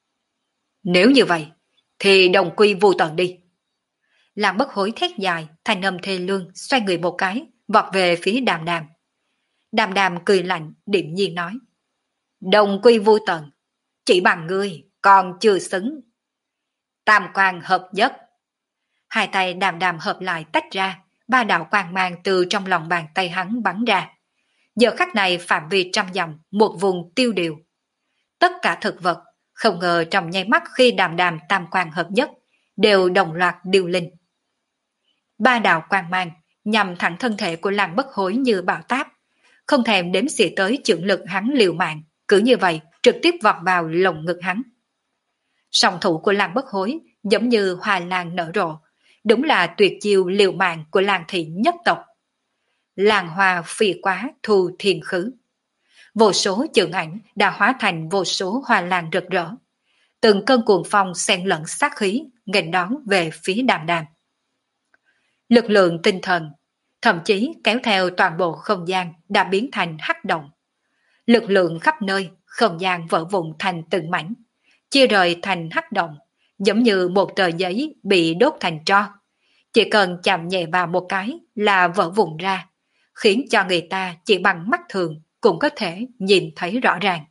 Nếu như vậy, thì đồng quy vô tận đi. Làng Bất Hối thét dài, thanh âm thê lương, xoay người một cái, vọt về phía Đàm Đàm. Đàm Đàm cười lạnh, điềm nhiên nói. Đồng quy vô tận, chỉ bằng ngươi, còn chưa xứng. Tam quang hợp nhất. Hai tay Đàm Đàm hợp lại tách ra, ba đạo quang mang từ trong lòng bàn tay hắn bắn ra. Giờ khắc này phạm vi trăm dặm, một vùng tiêu điều. Tất cả thực vật, không ngờ trong nháy mắt khi Đàm Đàm tam quang hợp nhất, đều đồng loạt điêu linh. Ba đạo quang mang nhằm thẳng thân thể của Làng Bất Hối như bão táp, không thèm đếm xỉa tới chưởng lực hắn liều mạng, cứ như vậy trực tiếp vọt vào lồng ngực hắn. Song thủ của Làng Bất Hối giống như hoa lan nở rộ, đúng là tuyệt chiêu liều mạng của Làng thị nhất tộc. Làng hoa phi quá thu thiên khứ. Vô số chưởng ảnh đã hóa thành vô số hoa lan rực rỡ. Từng cơn cuồng phong xen lẫn sát khí nghênh đón về phía Đàm Đàm. Lực lượng tinh thần, thậm chí kéo theo toàn bộ không gian đã biến thành hắc động. Lực lượng khắp nơi, không gian vỡ vụn thành từng mảnh, chia rời thành hắc động, giống như một tờ giấy bị đốt thành tro. Chỉ cần chạm nhẹ vào một cái là vỡ vụn ra, khiến cho người ta chỉ bằng mắt thường cũng có thể nhìn thấy rõ ràng.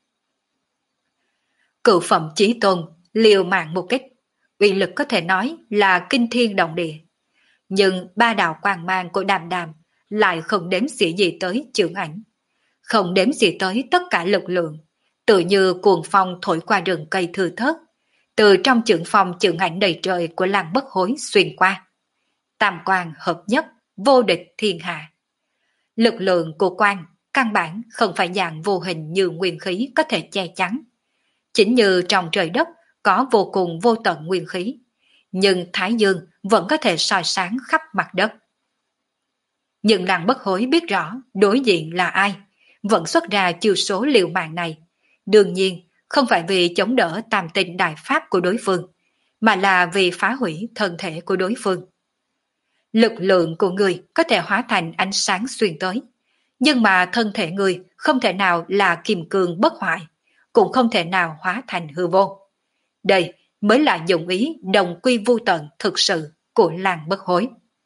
Cựu phẩm chí tôn, liều mạng một kích, uy lực có thể nói là kinh thiên động địa. Nhưng ba đạo quang mang của Đàm Đàm lại không đếm xỉa gì tới chưởng ảnh, không đếm xỉa tới tất cả lực lượng, tự như cuồng phong thổi qua rừng cây thưa thớt, từ trong chưởng phong chưởng ảnh đầy trời của Làng Bất Hối xuyên qua. Tam quang hợp nhất, vô địch thiên hạ. Lực lượng của quang căn bản không phải dạng vô hình như nguyên khí có thể che chắn. Chính như trong trời đất có vô cùng vô tận nguyên khí, nhưng Thái Dương vẫn có thể soi sáng khắp mặt đất. Nhưng Làng Bất Hối biết rõ đối diện là ai, vẫn xuất ra chiêu số liều mạng này. Đương nhiên không phải vì chống đỡ tam tinh đại pháp của đối phương, mà là vì phá hủy thân thể của đối phương. Lực lượng của người có thể hóa thành ánh sáng xuyên tới, nhưng mà thân thể người không thể nào là kim cương bất hoại, cũng không thể nào hóa thành hư vô. Đây mới là dụng ý đồng quy vu tận thực sự của Làng Bất Hối.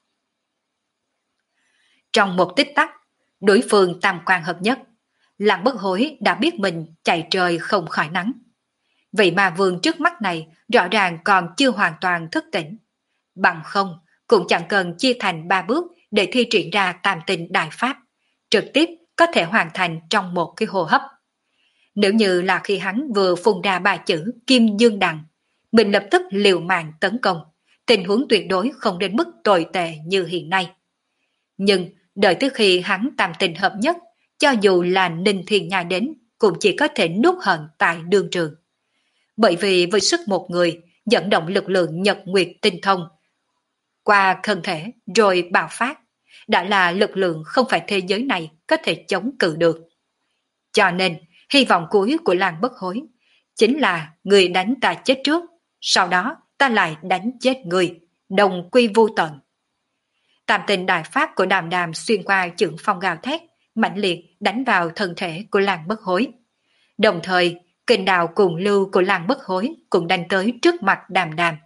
Trong một tích tắc, đối phương tam quan hợp nhất, Làng Bất Hối đã biết mình chạy trời không khỏi nắng. Vậy mà vương trước mắt này rõ ràng còn chưa hoàn toàn thức tỉnh. Bằng không, cũng chẳng cần chia thành ba bước để thi triển ra tam tinh đại pháp, trực tiếp có thể hoàn thành trong một cái hô hấp. Nếu như là khi hắn vừa phun ra ba chữ Kim Dương Đằng, mình lập tức liều mạng tấn công, tình huống tuyệt đối không đến mức tồi tệ như hiện nay. Nhưng đợi tới khi hắn tam tinh hợp nhất, cho dù là Ninh Thiên Nhai đến, cũng chỉ có thể nuốt hận tại đương trường. Bởi vì với sức một người, dẫn động lực lượng nhật nguyệt tinh thông, qua thân thể rồi bạo phát, đã là lực lượng không phải thế giới này có thể chống cự được. Cho nên, hy vọng cuối của Làng Bất Hối chính là người đánh ta chết trước, sau đó ta lại đánh chết người, đồng quy vô tận. Tam tinh đại pháp của Đàm Đàm xuyên qua chưởng phong gào thét, mạnh liệt đánh vào thân thể của Làng Bất Hối. Đồng thời, kình đạo cùng lưu của Làng Bất Hối cũng đánh tới trước mặt Đàm Đàm.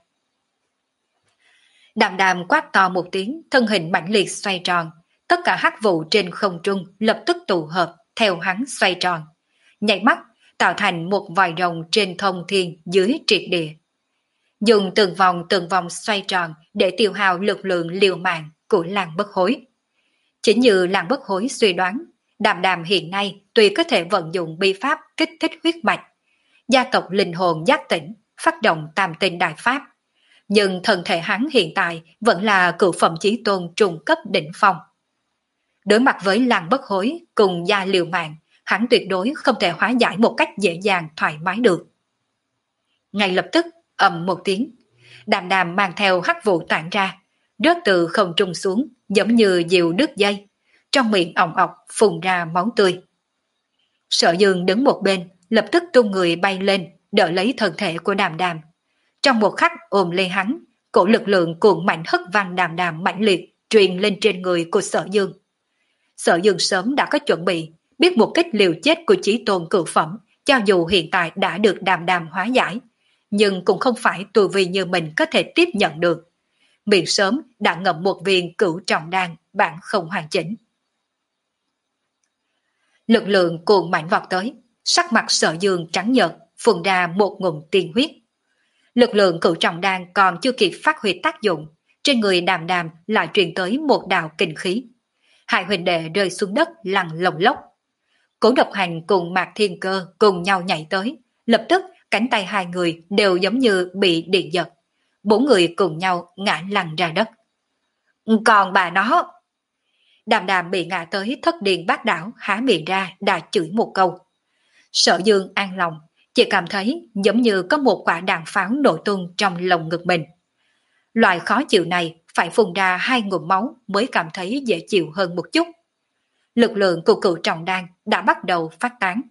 Đàm Đàm quát to một tiếng, thân hình mạnh liệt xoay tròn, tất cả hắc vụ trên không trung lập tức tụ hợp theo hắn xoay tròn, nhảy mắt tạo thành một vòi rồng trên thông thiên dưới triệt địa. Dùng từng vòng từng vòng xoay tròn để tiêu hao lực lượng liều mạng của Làng Bất Hối. Chính như Làng Bất Hối suy đoán, Đàm Đàm hiện nay tuy có thể vận dụng bi pháp kích thích huyết mạch, gia tộc linh hồn giác tỉnh, phát động tam tinh đại pháp, nhưng thân thể hắn hiện tại vẫn là cựu phẩm chí tôn trung cấp đỉnh phong. Đối mặt với Làng Bất Hối cùng gia liều mạng, hắn tuyệt đối không thể hóa giải một cách dễ dàng thoải mái được. Ngay lập tức, ầm một tiếng, Đàm Đàm mang theo hắc vụ tản ra, rớt từ không trung xuống giống như diều đứt dây, trong miệng ỏng ọc phun ra máu tươi. Sở Dương đứng một bên, lập tức tung người bay lên, đỡ lấy thân thể của Đàm Đàm. Trong một khắc ôm lấy hắn, cổ lực lượng cuộn mạnh hất văng Đàm Đàm mãnh liệt truyền lên trên người của Sở Dương. Sở Dương sớm đã có chuẩn bị, biết một kích liều chết của chí tôn cửu phẩm, cho dù hiện tại đã được Đàm Đàm hóa giải, nhưng cũng không phải tu vi như mình có thể tiếp nhận được. Miệng sớm đã ngậm một viên cửu trọng đan bản không hoàn chỉnh. Lực lượng cuồng mạnh vọt tới, sắc mặt Sở Dương trắng nhợt, phun ra một ngụm tiên huyết. Lực lượng cửu trọng đan còn chưa kịp phát huy tác dụng, trên người Đàm Đàm lại truyền tới một đạo kinh khí. Hai huynh đệ rơi xuống đất lăn lồng lốc. Cố Độc Hành cùng Mạc Thiên Cơ cùng nhau nhảy tới, lập tức cánh tay hai người đều giống như bị điện giật. Bốn người cùng nhau ngã lăn ra đất. Còn bà nó... Đàm Đàm bị ngã tới thất điên bát đảo, há miệng ra đã chửi một câu. Sở Dương an lòng, chỉ cảm thấy giống như có một quả đạn pháo nổ tung trong lồng ngực mình. Loại khó chịu này phải phun ra hai ngụm máu mới cảm thấy dễ chịu hơn một chút. Lực lượng của cửu trọng đan đã bắt đầu phát tán.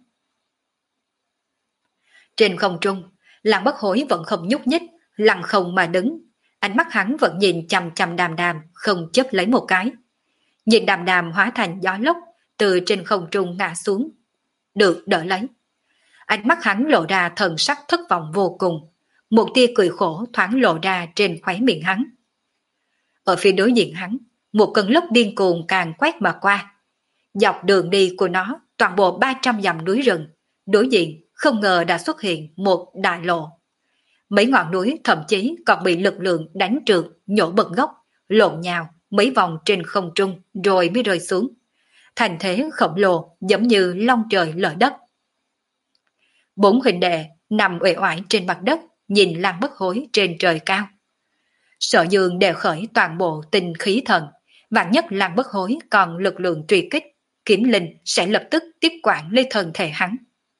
Trên không trung, Lăng Bất Hối vẫn không nhúc nhích, lặng không mà đứng. Ánh mắt hắn vẫn nhìn chằm chằm Đàm Đàm, không chớp lấy một cái. Nhìn Đàm Đàm hóa thành gió lốc, từ trên không trung ngã xuống. Được đỡ lấy. Ánh mắt hắn lộ ra thần sắc thất vọng vô cùng. Một tia cười khổ thoáng lộ ra trên khóe miệng hắn. Ở phía đối diện hắn, một cơn lốc điên cuồng càng quét mà qua. Dọc đường đi của nó, toàn bộ ba trăm dặm núi rừng, đối diện không ngờ đã xuất hiện một đại lộ. Mấy ngọn núi thậm chí còn bị lực lượng đánh trượt, nhổ bật gốc, lộn nhào mấy vòng trên không trung rồi mới rơi xuống. Thành thế khổng lồ giống như long trời lở đất. Bốn huynh đệ nằm uể oải trên mặt đất, nhìn Lăng Bất Hối trên trời cao. Sở Dương đều khởi toàn bộ tinh khí thần, vạn nhất Lăng Bất Hối còn lực lượng truy kích, Kiếm Linh sẽ lập tức tiếp quản lấy thân thể hắn.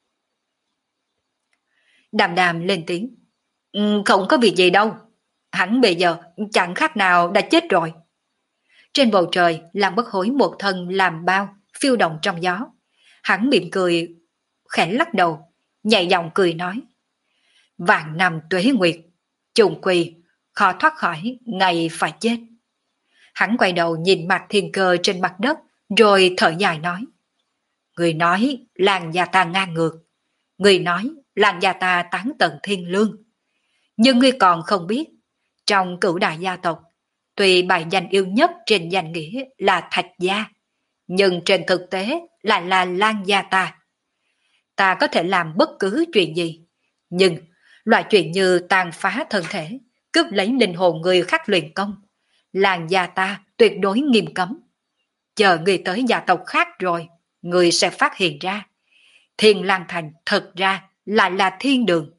Đàm Đàm lên tiếng. Um, không có việc gì đâu, hắn bây giờ chẳng khác nào đã chết rồi. Trên bầu trời, Lăng Bất Hối một thân làm bao, phiêu động trong gió. Hắn mỉm cười, khẽ lắc đầu, nhẹ giọng cười nói. Vạn năm tuế nguyệt, trùng quỳ, khó thoát khỏi ngày phải chết. Hắn quay đầu nhìn Mạc Thiên Cơ trên mặt đất, rồi thở dài nói. Người nói làng gia ta ngang ngược, người nói làng gia ta tán tận thiên lương. Nhưng ngươi còn không biết, trong cửu đại gia tộc, tuy bài danh yêu nhất trên danh nghĩa là Thạch gia, nhưng trên thực tế lại là Lan gia ta. Ta có thể làm bất cứ chuyện gì, nhưng loại chuyện như tàn phá thân thể, cướp lấy linh hồn người khác luyện công, Lan gia ta tuyệt đối nghiêm cấm. Chờ người tới gia tộc khác rồi, người sẽ phát hiện ra, Thiên Lang Thành thật ra lại là thiên đường.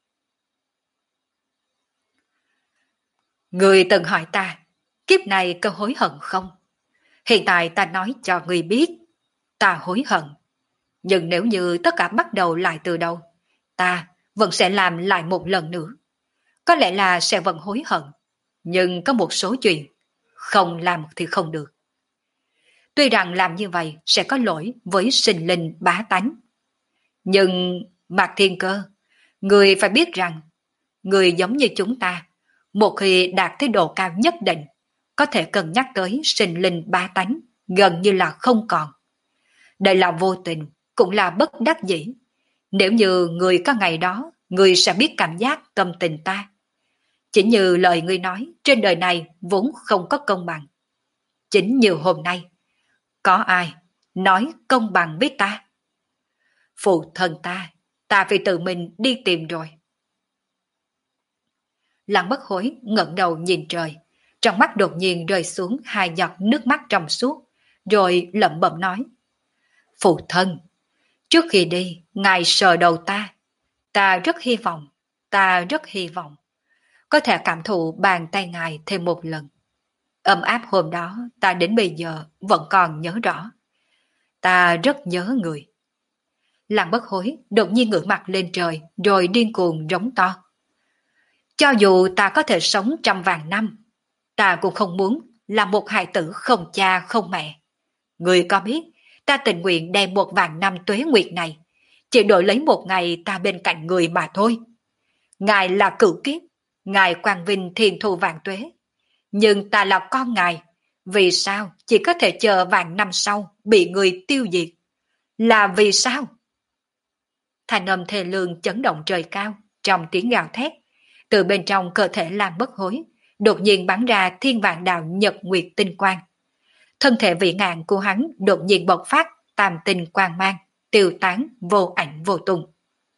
Người từng hỏi ta, kiếp này có hối hận không? Hiện tại ta nói cho người biết, ta hối hận. Nhưng nếu như tất cả bắt đầu lại từ đầu, ta vẫn sẽ làm lại một lần nữa. Có lẽ là sẽ vẫn hối hận, nhưng có một số chuyện, không làm thì không được. Tuy rằng làm như vậy sẽ có lỗi với sinh linh bá tánh. Nhưng, Mạc Thiên Cơ, người phải biết rằng, người giống như chúng ta, một khi đạt tới độ cao nhất định, có thể cân nhắc tới sinh linh bá tánh, gần như là không còn. Đây là vô tình, cũng là bất đắc dĩ. Nếu như người có ngày đó, người sẽ biết cảm giác tâm tình ta. Chính như lời ngươi nói, trên đời này vốn không có công bằng. Chính như hôm nay, có ai nói công bằng với ta? Phụ thân ta, ta phải tự mình đi tìm rồi. Lăng Bất Hối ngẩng đầu nhìn trời, trong mắt đột nhiên rơi xuống hai giọt nước mắt trong suốt, rồi lẩm bẩm nói. Phụ thân, trước khi đi, ngài sờ đầu ta. Ta rất hy vọng, ta rất hy vọng, có thể cảm thụ bàn tay ngài thêm một lần. Ấm áp hôm đó ta đến bây giờ vẫn còn nhớ rõ. Ta rất nhớ người. Lăng Bất Hối đột nhiên ngửa mặt lên trời rồi điên cuồng rống to. Cho dù ta có thể sống trăm vạn năm, ta cũng không muốn là một hài tử không cha không mẹ. Người có biết, ta tình nguyện đem một vạn năm tuế nguyệt này, chỉ đổi lấy một ngày ta bên cạnh người mà thôi. Ngài là cửu kiếp, ngài quang vinh thiên thu vạn tuế. Nhưng ta là con ngài, vì sao chỉ có thể chờ vạn năm sau bị người tiêu diệt? Là vì sao? Thành âm thê lương chấn động trời cao, trong tiếng gào thét, từ bên trong cơ thể Lan Bất Hối, đột nhiên bắn ra thiên vạn đạo nhật nguyệt tinh quang. Thân thể vĩ ngạn của hắn đột nhiên bộc phát tam tinh quang mang, tiêu tán vô ảnh vô tung.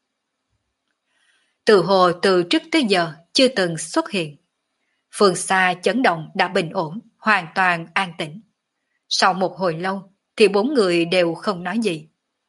Từ hồ từ trước tới giờ chưa từng xuất hiện. Phương xa chấn động đã bình ổn, hoàn toàn an tĩnh. Sau một hồi lâu thì bốn người đều không nói gì.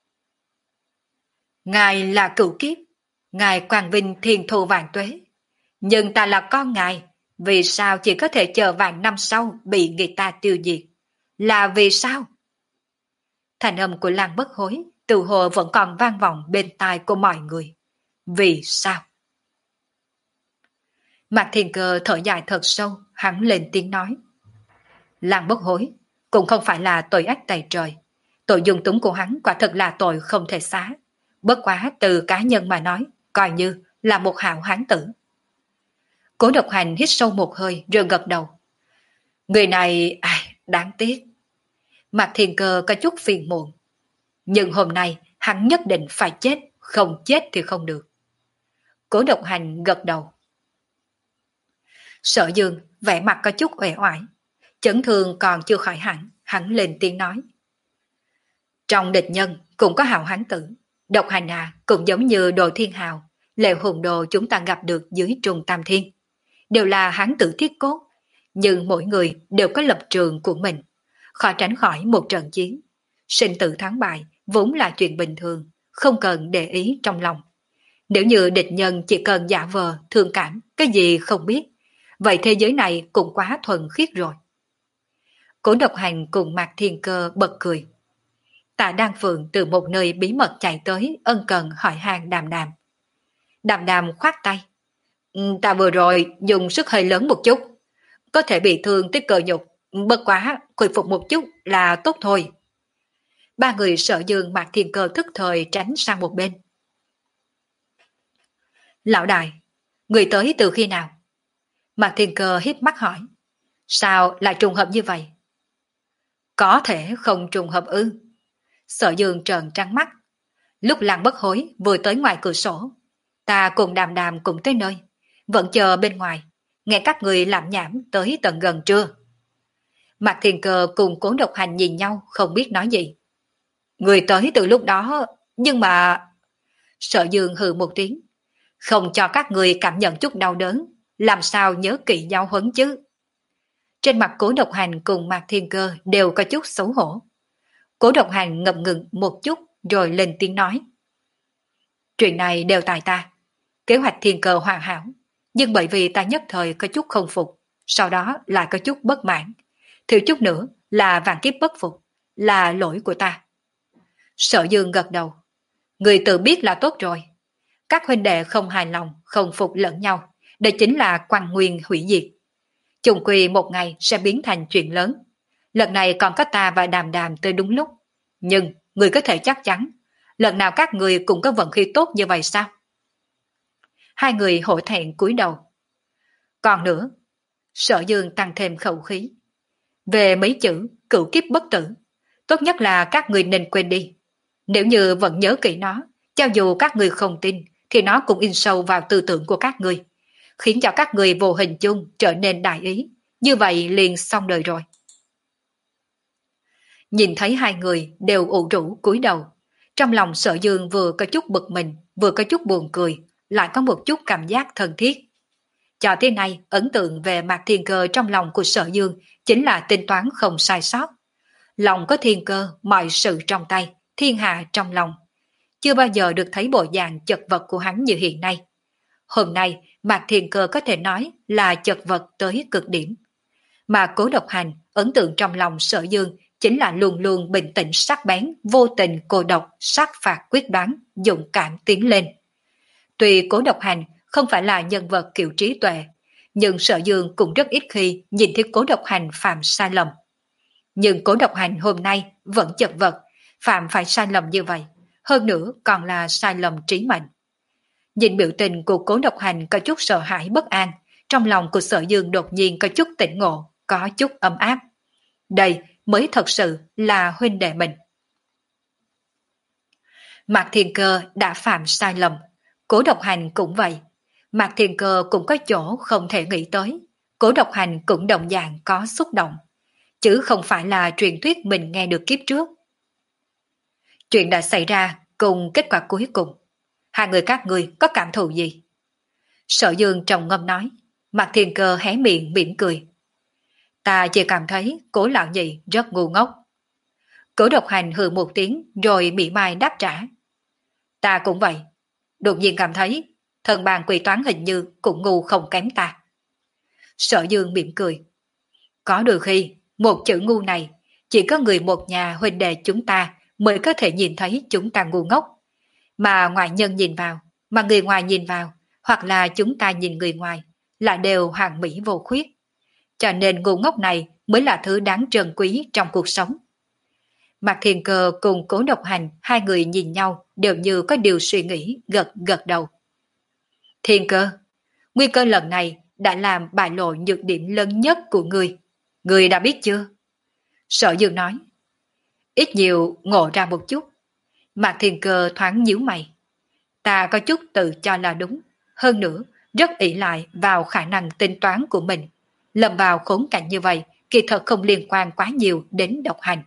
Ngài là cửu kiếp, ngài quang vinh thiên thu vạn tuế. Nhưng ta là con ngài, vì sao chỉ có thể chờ vạn năm sau bị người ta tiêu diệt? Là vì sao? Thành âm của Lan Bất Hối từ hồ vẫn còn vang vọng bên tai của mọi người. Vì sao? Mạc Thiên Cơ thở dài thật sâu, hắn lên tiếng nói. Lan Bất Hối cũng không phải là tội ác tày trời. Tội dung túng của hắn quả thật là tội không thể xá. Bất quá từ cá nhân mà nói, coi như là một hảo hán tử. Cố Độc Hành hít sâu một hơi rồi gật đầu. Người này, ai, đáng tiếc. Mạc Thiên Cơ có chút phiền muộn. Nhưng hôm nay hắn nhất định phải chết, không chết thì không được. Cố Độc Hành gật đầu. Sở Dương vẻ mặt có chút uể oải, chấn thương còn chưa khỏi hẳn, hắn lên tiếng nói. Trong địch nhân cũng có hào hán tử, Độc Hành à cũng giống như Đồ Thiên Hào, Lệ Hùng Đồ chúng ta gặp được dưới Trung Tam Thiên. Đều là hán tử thiết cốt, nhưng mỗi người đều có lập trường của mình, khó tránh khỏi một trận chiến. Sinh tử thắng bại vốn là chuyện bình thường, không cần để ý trong lòng. Nếu như địch nhân chỉ cần giả vờ, thương cảm, cái gì không biết, vậy thế giới này cũng quá thuần khiết rồi. Cố Độc Hành cùng Mạc Thiên Cơ bật cười. Tạ Đan Phượng từ một nơi bí mật chạy tới ân cần hỏi han Đàm Đàm. Đàm Đàm khoát tay. Ta vừa rồi dùng sức hơi lớn một chút, có thể bị thương tới cơ nhục, bất quá khôi phục một chút là tốt thôi. Ba người Sở Dương Mạc Thiên Cơ thức thời tránh sang một bên. Lão đại, người tới từ khi nào? Mạc Thiên Cơ híp mắt hỏi. Sao lại trùng hợp như vậy? Có thể không trùng hợp ư? Sở Dương trợn trắng mắt. Lúc Lan Bất Hối vừa tới ngoài cửa sổ, ta cùng Đàm Đàm cùng tới nơi, vẫn chờ bên ngoài, nghe các người làm nhảm tới tận gần trưa. Mạc Thiên Cơ cùng Cố Độc Hành nhìn nhau không biết nói gì. Người tới từ lúc đó, nhưng mà... Sở Dương hừ một tiếng. Không cho các người cảm nhận chút đau đớn, làm sao nhớ kỹ giáo huấn chứ? Trên mặt Cố Độc Hành cùng Mạc Thiên Cơ đều có chút xấu hổ. Cố Độc Hành ngập ngừng một chút rồi lên tiếng nói. Chuyện này đều tại ta. Kế hoạch Thiên Cơ hoàn hảo, nhưng bởi vì ta nhất thời có chút không phục, sau đó lại có chút bất mãn. Thiếu chút nữa là vạn kiếp bất phục, là lỗi của ta. Sở Dương gật đầu. Người tự biết là tốt rồi. Các huynh đệ không hài lòng, không phục lẫn nhau, đây chính là quang nguyên hủy diệt. Chung quy một ngày sẽ biến thành chuyện lớn. Lần này còn có ta và Đàm Đàm tới đúng lúc. Nhưng người có thể chắc chắn, lần nào các người cũng có vận khí tốt như vậy sao? Hai người hổ thẹn cúi đầu. Còn nữa, Sở Dương tăng thêm khẩu khí. Về mấy chữ cửu kiếp bất tử, tốt nhất là các người nên quên đi. Nếu như vẫn nhớ kỹ nó, cho dù các người không tin, thì nó cũng in sâu vào tư tưởng của các người, khiến cho các người vô hình chung trở nên đại ý. Như vậy liền xong đời rồi. Nhìn thấy hai người đều ủ rũ cúi đầu, trong lòng Sở Dương vừa có chút bực mình, vừa có chút buồn cười, lại có một chút cảm giác thân thiết. Cho tới nay, ấn tượng về Mạc Thiên Cơ trong lòng của Sở Dương chính là tính toán không sai sót. Lòng có thiên cơ, mọi sự trong tay, thiên hạ trong lòng. Chưa bao giờ được thấy bộ dạng chật vật của hắn như hiện nay. Hôm nay, Mạc Thiên Cơ có thể nói là chật vật tới cực điểm. Mà Cố Độc Hành, ấn tượng trong lòng Sở Dương chính là luôn luôn bình tĩnh sắc bén, vô tình cô độc, sát phạt quyết đoán, dũng cảm tiến lên. Tuy Cố Độc Hành không phải là nhân vật kiểu trí tuệ, nhưng Sở Dương cũng rất ít khi nhìn thấy Cố Độc Hành phạm sai lầm. Nhưng Cố Độc Hành hôm nay vẫn chật vật, phạm phải sai lầm như vậy, hơn nữa còn là sai lầm trí mệnh. Nhìn biểu tình của Cố Độc Hành có chút sợ hãi bất an, trong lòng của Sở Dương đột nhiên có chút tỉnh ngộ, có chút ấm áp. Đây mới thật sự là huynh đệ mình. Mạc Thiên Cơ đã phạm sai lầm, Cố Độc Hành cũng vậy. Mạc Thiên Cơ cũng có chỗ không thể nghĩ tới. Cố Độc Hành cũng đồng dạng có xúc động, chứ không phải là truyền thuyết mình nghe được kiếp trước. Chuyện đã xảy ra cùng kết quả cuối cùng. Hai người các ngươi có cảm thụ gì? Sở Dương trầm ngâm nói. Mạc Thiên Cơ hé miệng mỉm cười. Ta chỉ cảm thấy Cố lão nhị rất ngu ngốc. Cố Độc Hành hừ một tiếng rồi mỉa mai đáp trả. Ta cũng vậy. Đột nhiên cảm thấy thần bàn quỷ toán hình như cũng ngu không kém ta. Sở Dương mỉm cười. Có đôi khi một chữ ngu này chỉ có người một nhà huynh đệ chúng ta mới có thể nhìn thấy chúng ta ngu ngốc. Mà ngoại nhân nhìn vào, mà người ngoài nhìn vào, hoặc là chúng ta nhìn người ngoài, là đều hoàn mỹ vô khuyết. Cho nên ngu ngốc này mới là thứ đáng trân quý trong cuộc sống. Mạc Thiên Cơ cùng Cố Độc Hành, hai người nhìn nhau đều như có điều suy nghĩ, gật gật đầu. Thiên Cơ, nguy cơ lần này đã làm bại lộ nhược điểm lớn nhất của ngươi. Ngươi đã biết chưa? Sở Dương nói. Ít nhiều ngộ ra một chút. Mạc Thiên Cơ thoáng nhíu mày. Ta có chút tự cho là đúng. Hơn nữa, rất ỷ lại vào khả năng tính toán của mình. Lâm vào khốn cảnh như vậy, kỳ thật không liên quan quá nhiều đến Độc Hành.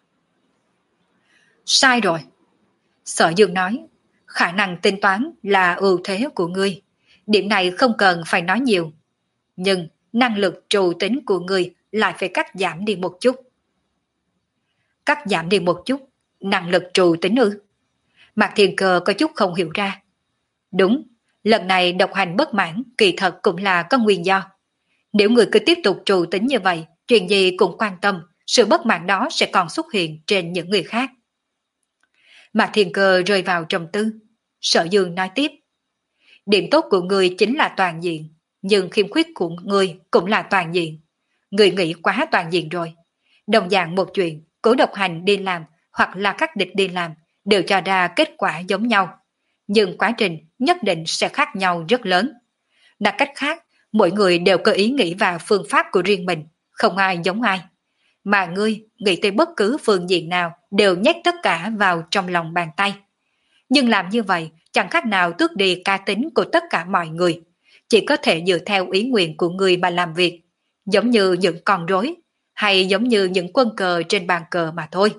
Sai rồi. Sở Dương nói. Khả năng tính toán là ưu thế của ngươi. Điểm này không cần phải nói nhiều. Nhưng năng lực trù tính của ngươi lại phải cắt giảm đi một chút. Cắt giảm đi một chút, năng lực trù tính ư? Mạc Thiên Cơ có chút không hiểu ra. Đúng, lần này Độc Hành bất mãn kỳ thật cũng là có nguyên do. Nếu người cứ tiếp tục trù tính như vậy, chuyện gì cũng quan tâm, sự bất mãn đó sẽ còn xuất hiện trên những người khác. Mạc Thiên Cơ rơi vào trầm tư. Sở Dương nói tiếp. Điểm tốt của người chính là toàn diện, nhưng khiếm khuyết của người cũng là toàn diện. Người nghĩ quá toàn diện rồi. Đồng dạng một chuyện, Cố Độc Hành đi làm hoặc là các địch đi làm đều cho ra kết quả giống nhau. Nhưng quá trình nhất định sẽ khác nhau rất lớn. Đặt cách khác, mỗi người đều có ý nghĩ và phương pháp của riêng mình, không ai giống ai. Mà ngươi nghĩ tới bất cứ phương diện nào đều nhét tất cả vào trong lòng bàn tay. Nhưng làm như vậy chẳng khác nào tước đi cá tính của tất cả mọi người. Chỉ có thể dựa theo ý nguyện của người mà làm việc, giống như những con rối, hay giống như những quân cờ trên bàn cờ mà thôi.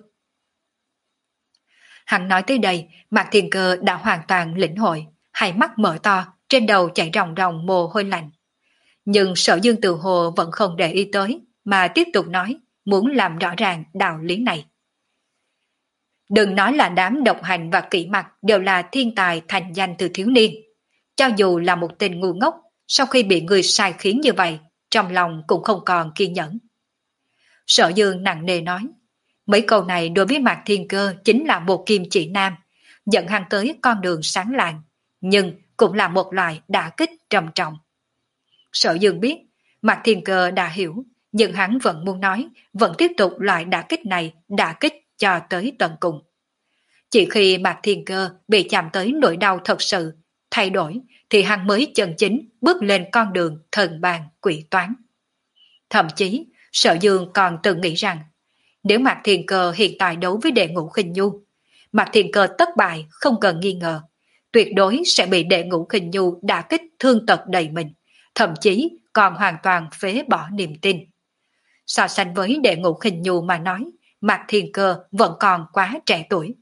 Hắn nói tới đây, Mạc Thiên Cơ đã hoàn toàn lĩnh hội, hai mắt mở to, trên đầu chảy ròng ròng mồ hôi lạnh. Nhưng Sở Dương tự hồ vẫn không để ý tới, mà tiếp tục nói, muốn làm rõ ràng đạo lý này. Đừng nói là đám Độc Hành và Kỷ Mặc đều là thiên tài thành danh từ thiếu niên. Cho dù là một tên ngu ngốc, sau khi bị người sai khiến như vậy, trong lòng cũng không còn kiên nhẫn. Sở Dương nặng nề nói, mấy câu này đối với Mạc Thiên Cơ chính là một kim chỉ nam, dẫn hắn tới con đường sáng lạng, nhưng cũng là một loại đả kích trầm trọng. Sở Dương biết, Mạc Thiên Cơ đã hiểu, nhưng hắn vẫn muốn nói, vẫn tiếp tục loại đả kích này đả kích cho tới tận cùng. Chỉ khi Mạc Thiên Cơ bị chạm tới nỗi đau thật sự, thay đổi, thì hắn mới chân chính bước lên con đường thần bàn quỷ toán. Thậm chí, Sở Dương còn từng nghĩ rằng, nếu Mạc Thiên Cơ hiện tại đấu với Đệ Ngũ Khinh Nhu, Mạc Thiên Cơ thất bại không cần nghi ngờ, tuyệt đối sẽ bị Đệ Ngũ Khinh Nhu đả kích thương tật đầy mình, thậm chí còn hoàn toàn phế bỏ niềm tin. So sánh với Đệ Ngũ Khinh Nhu mà nói, Mạc Thiên Cơ vẫn còn quá trẻ tuổi.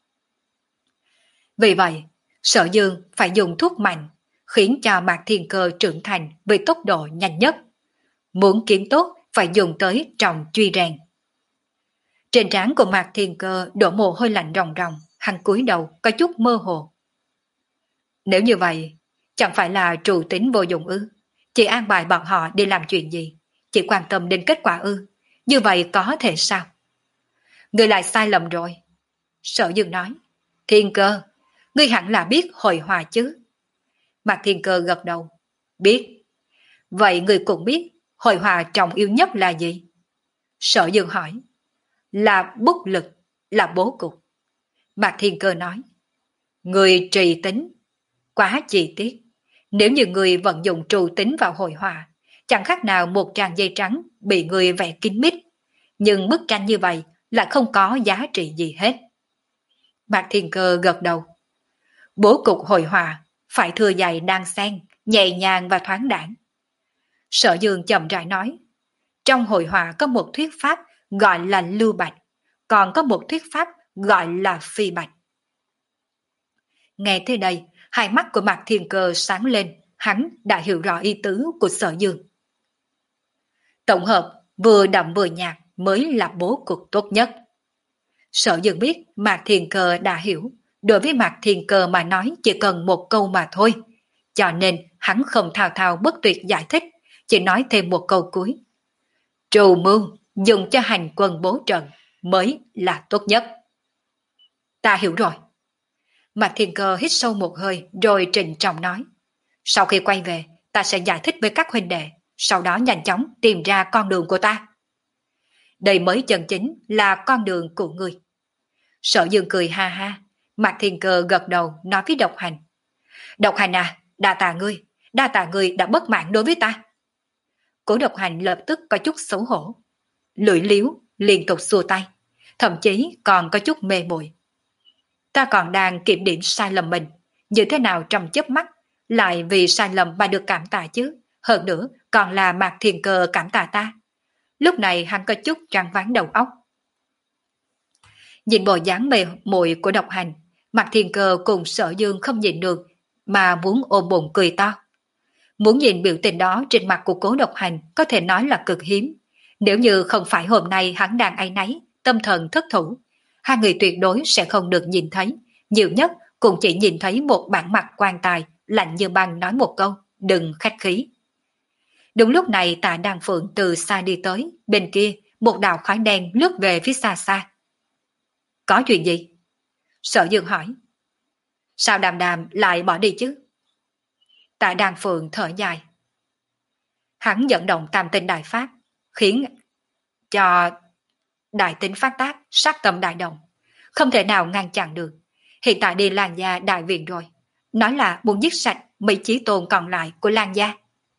Vì vậy, Sở Dương phải dùng thuốc mạnh, khiến cho Mạc Thiên Cơ trưởng thành với tốc độ nhanh nhất. Muốn kiếm tốt phải dùng tới trọng truy rèn. Trên trán của Mạc Thiên Cơ đổ mồ hôi lạnh ròng ròng, hắn cúi đầu có chút mơ hồ. Nếu như vậy, chẳng phải là trù tính vô dụng ư? Chỉ an bài bọn họ đi làm chuyện gì? Chỉ quan tâm đến kết quả ư? Như vậy có thể sao? Ngươi lại sai lầm rồi. Sở Dương nói. Thiên Cơ, ngươi hẳn là biết hội họa chứ? Mạc Thiên Cơ gật đầu. Biết. Vậy ngươi cũng biết hội họa trọng yếu nhất là gì? Sở Dương hỏi. Là bút lực, là bố cục. Mạc Thiên Cơ nói. Người trì tính, quá chi tiết. Nếu như người vận dụng trù tính vào hội họa, chẳng khác nào một trang giấy trắng bị người vẽ kín mít. Nhưng bức tranh như vậy lại không có giá trị gì hết. Mạc Thiên Cơ gật đầu. Bố cục hội họa phải thừa dày đan xen, nhẹ nhàng và thoáng đãng. Sở Dương chậm rãi nói, trong hội họa có một thuyết pháp gọi là lưu bạch, còn có một thuyết pháp gọi là phi bạch. Nghe thế đây, hai mắt của Mạc Thiên Cơ sáng lên, hắn đã hiểu rõ ý tứ của Sở Dương. Tổng hợp vừa đậm vừa nhạt mới là bố cục tốt nhất. Sở Dương biết Mạc Thiên Cơ đã hiểu, đối với Mạc Thiên Cơ mà nói chỉ cần một câu mà thôi, cho nên hắn không thao thao bất tuyệt giải thích, chỉ nói thêm một câu cuối. Trù mưu dùng cho hành quân bố trận mới là tốt nhất. Ta hiểu rồi. Mạc Thiên Cơ hít sâu một hơi rồi trịnh trọng nói. Sau khi quay về, ta sẽ giải thích với các huynh đệ, sau đó nhanh chóng tìm ra con đường của ta. Đây mới chân chính là con đường của ngươi. Sở Dương cười ha ha, Mạc Thiên Cơ gật đầu nói với Độc Hành. Độc Hành à, đa tạ ngươi, đa tạ ngươi đã bất mãn đối với ta. Cố Độc Hành lập tức có chút xấu hổ, lưỡi liếu liên tục xua tay, thậm chí còn có chút mê muội. Ta còn đang kiểm điểm sai lầm mình, như thế nào trong chớp mắt lại vì sai lầm mà được cảm tạ chứ, hơn nữa còn là Mạc Thiên Cơ cảm tạ ta. Lúc này hắn có chút trăng váng đầu óc. Nhìn bộ dáng mê muội của Độc Hành, Mạc Thiên Cơ cùng Sở Dương không nhìn được mà muốn ôm bụng cười to. Muốn nhìn biểu tình đó trên mặt của Cố Độc Hành có thể nói là cực hiếm. Nếu như không phải hôm nay hắn đang áy náy, tâm thần thất thủ, hai người tuyệt đối sẽ không được nhìn thấy, nhiều nhất cũng chỉ nhìn thấy một bản mặt quan tài lạnh như băng nói một câu, đừng khách khí. Đúng lúc này Tạ Đan Phượng từ xa đi tới, bên kia một đạo khói đen lướt về phía xa xa. Có chuyện gì? Sở Dương hỏi. Sao Đàm Đàm lại bỏ đi chứ? Tạ Đan Phượng thở dài. Hắn dẫn động tam tinh đại pháp, khiến cho đại tính phát tác, sát tâm đại động, không thể nào ngăn chặn được. Hiện tại đi Lan Gia đại viện rồi, nói là muốn giết sạch mấy chí tôn còn lại của Lan Gia.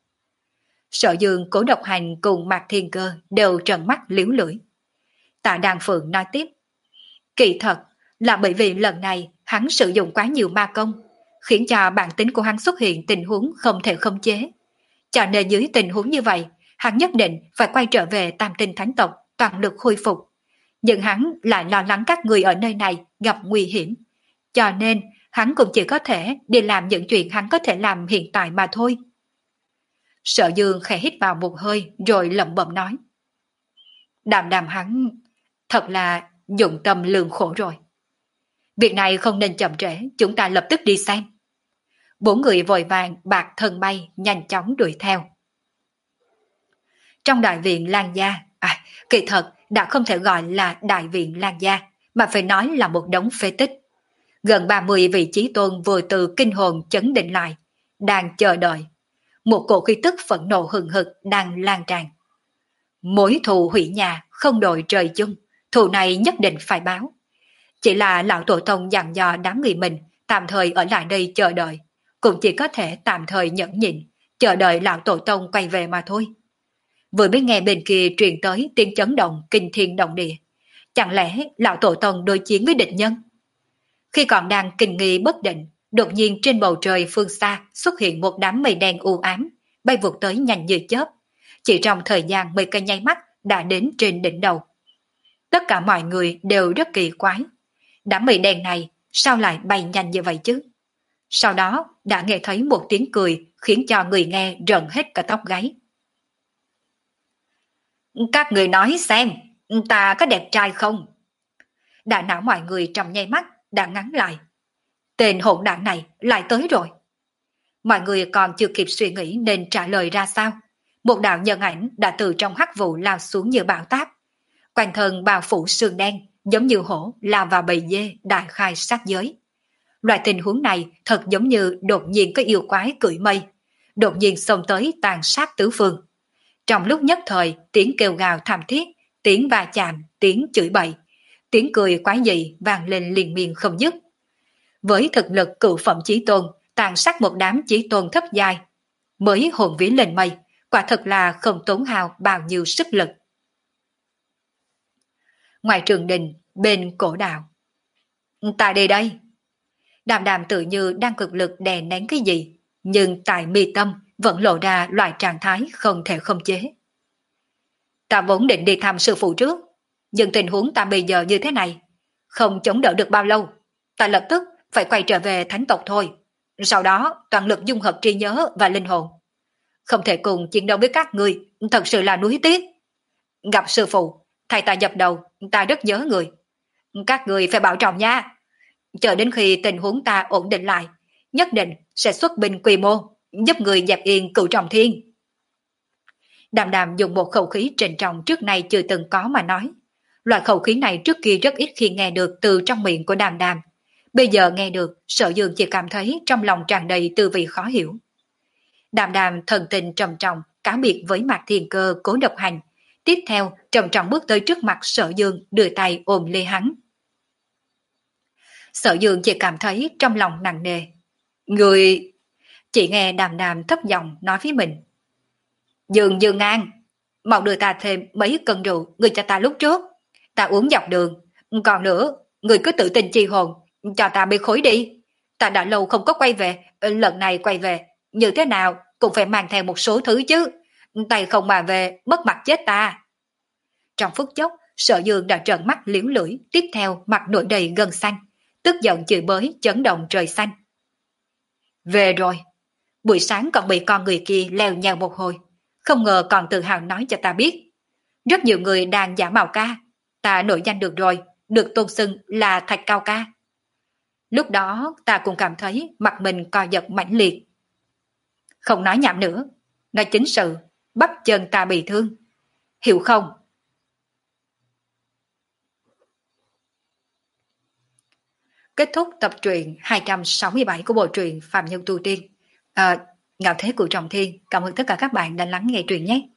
Sở Dương, Cố Độc Hành cùng Mạc Thiên Cơ đều trợn mắt liếu lưỡi. Tạ Đan Phượng nói tiếp, kỳ thật là bởi vì lần này hắn sử dụng quá nhiều ma công, khiến cho bản tính của hắn xuất hiện tình huống không thể khống chế. Cho nên dưới tình huống như vậy, hắn nhất định phải quay trở về Tam Tinh Thánh tộc, toàn lực khôi phục. Nhưng hắn lại lo lắng các người ở nơi này gặp nguy hiểm. Cho nên hắn cũng chỉ có thể đi làm những chuyện hắn có thể làm hiện tại mà thôi. Sở Dương khẽ hít vào một hơi rồi lẩm bẩm nói. Đàm Đàm hắn thật là dụng tâm lường khổ rồi. Việc này không nên chậm trễ, chúng ta lập tức đi xem. Bốn người vội vàng bạc thân bay nhanh chóng đuổi theo. Trong đại viện Lan Gia, à, kỳ thật đã không thể gọi là đại viện Lan Gia, mà phải nói là một đống phế tích. Gần ba mươi vị chí tôn vừa từ kinh hồn chấn định lại, đang chờ đợi. Một cổ khí tức phẫn nộ hừng hực đang lan tràn. Mối thù hủy nhà không đội trời chung, thù này nhất định phải báo. Chỉ là lão tổ tông dặn dò đám người mình tạm thời ở lại đây chờ đợi, cũng chỉ có thể tạm thời nhẫn nhịn, chờ đợi lão tổ tông quay về mà thôi. Vừa mới nghe bên kia truyền tới tiếng chấn động kinh thiên động địa, chẳng lẽ lão tổ tông đối chiến với địch nhân? Khi còn đang kinh nghi bất định, đột nhiên trên bầu trời phương xa xuất hiện một đám mây đen u ám, bay vụt tới nhanh như chớp. Chỉ trong thời gian mấy cái nháy mắt đã đến trên đỉnh đầu. Tất cả mọi người đều rất kỳ quái. Đám mây đen này sao lại bay nhanh như vậy chứ? Sau đó đã nghe thấy một tiếng cười khiến cho người nghe rợn hết cả tóc gáy. Các người nói xem, ta có đẹp trai không? Đại não mọi người trong nháy mắt đã ngắn lại. Tên hỗn đản này lại tới rồi. Mọi người còn chưa kịp suy nghĩ nên trả lời ra sao. Một đạo nhân ảnh đã từ trong hắc vụ lao xuống như bão táp. Quanh thân bao phủ sương đen, giống như hổ lao vào bầy dê đại khai sát giới. Loại tình huống này thật giống như đột nhiên có yêu quái cưỡi mây, đột nhiên xông tới tàn sát tứ phương. Trong lúc nhất thời, tiếng kêu gào thảm thiết, tiếng va chạm, tiếng chửi bậy, tiếng cười quái dị vang lên liên miên không dứt. Với thực lực cựu phẩm chí tôn, tàn sát một đám chí tôn thấp dài, mới hồn vía lên mây, quả thật là không tốn hao bao nhiêu sức lực. Ngoài trường đình, bên cổ đạo. Tại đây đây. Đàm đàm tự như đang cực lực đè nén cái gì, nhưng tại mi tâm vẫn lộ ra loại trạng thái không thể khống chế. Ta vốn định đi thăm sư phụ trước, nhưng tình huống ta bây giờ như thế này, không chống đỡ được bao lâu, ta lập tức phải quay trở về thánh tộc thôi. Sau đó toàn lực dung hợp trí nhớ và linh hồn. Không thể cùng chiến đấu với các người, thật sự là nuối tiếc. Gặp sư phụ, thầy ta dập đầu, ta rất nhớ người. Các người phải bảo trọng nha. Chờ đến khi tình huống ta ổn định lại, nhất định sẽ xuất binh quy mô, giúp người dẹp yên cửu trọng thiên. Đàm đàm dùng một khẩu khí trịnh trọng trước nay chưa từng có mà nói. Loại khẩu khí này trước kia rất ít khi nghe được từ trong miệng của đàm đàm. Bây giờ nghe được, Sở Dương chỉ cảm thấy trong lòng tràn đầy tư vị khó hiểu. Đàm đàm thần tình trầm trọng, cáo biệt với Mạc Thiên Cơ Cố Độc Hành. Tiếp theo, trầm trọng bước tới trước mặt Sở Dương, đưa tay ôm lấy hắn. Sở Dương chỉ cảm thấy trong lòng nặng nề. Người... Chỉ nghe đàm đàm thấp giọng nói với mình. Dương Dương An, mau đưa ta thêm mấy cân rượu người cho ta lúc trước. Ta uống dọc đường. Còn nữa, người cứ tự tin chi hồn, cho ta bê khối đi. Ta đã lâu không có quay về, lần này quay về, như thế nào cũng phải mang theo một số thứ chứ. Tay không mà về, mất mặt chết ta. Trong phút chốc, Sở Dương đã trợn mắt liếu lưỡi, tiếp theo mặt nổi đầy gân xanh, tức giận chửi bới chấn động trời xanh. Về rồi, buổi sáng còn bị con người kia leo nhào một hồi, không ngờ còn tự hào nói cho ta biết. Rất nhiều người đang giả mạo ca, ta nổi danh được rồi, được tôn xưng là Thạch Cao Ca. Lúc đó ta cũng cảm thấy mặt mình co giật mãnh liệt. Không nói nhảm nữa, nói chính sự, bắp chân ta bị thương. Hiểu không? Kết thúc tập truyện hai trăm sáu mươi bảy của bộ truyện Phạm Nhân Tu Tiên. À, Ngạo Thế Của Trọng Thiên, cảm ơn tất cả các bạn đã lắng nghe truyện nhé.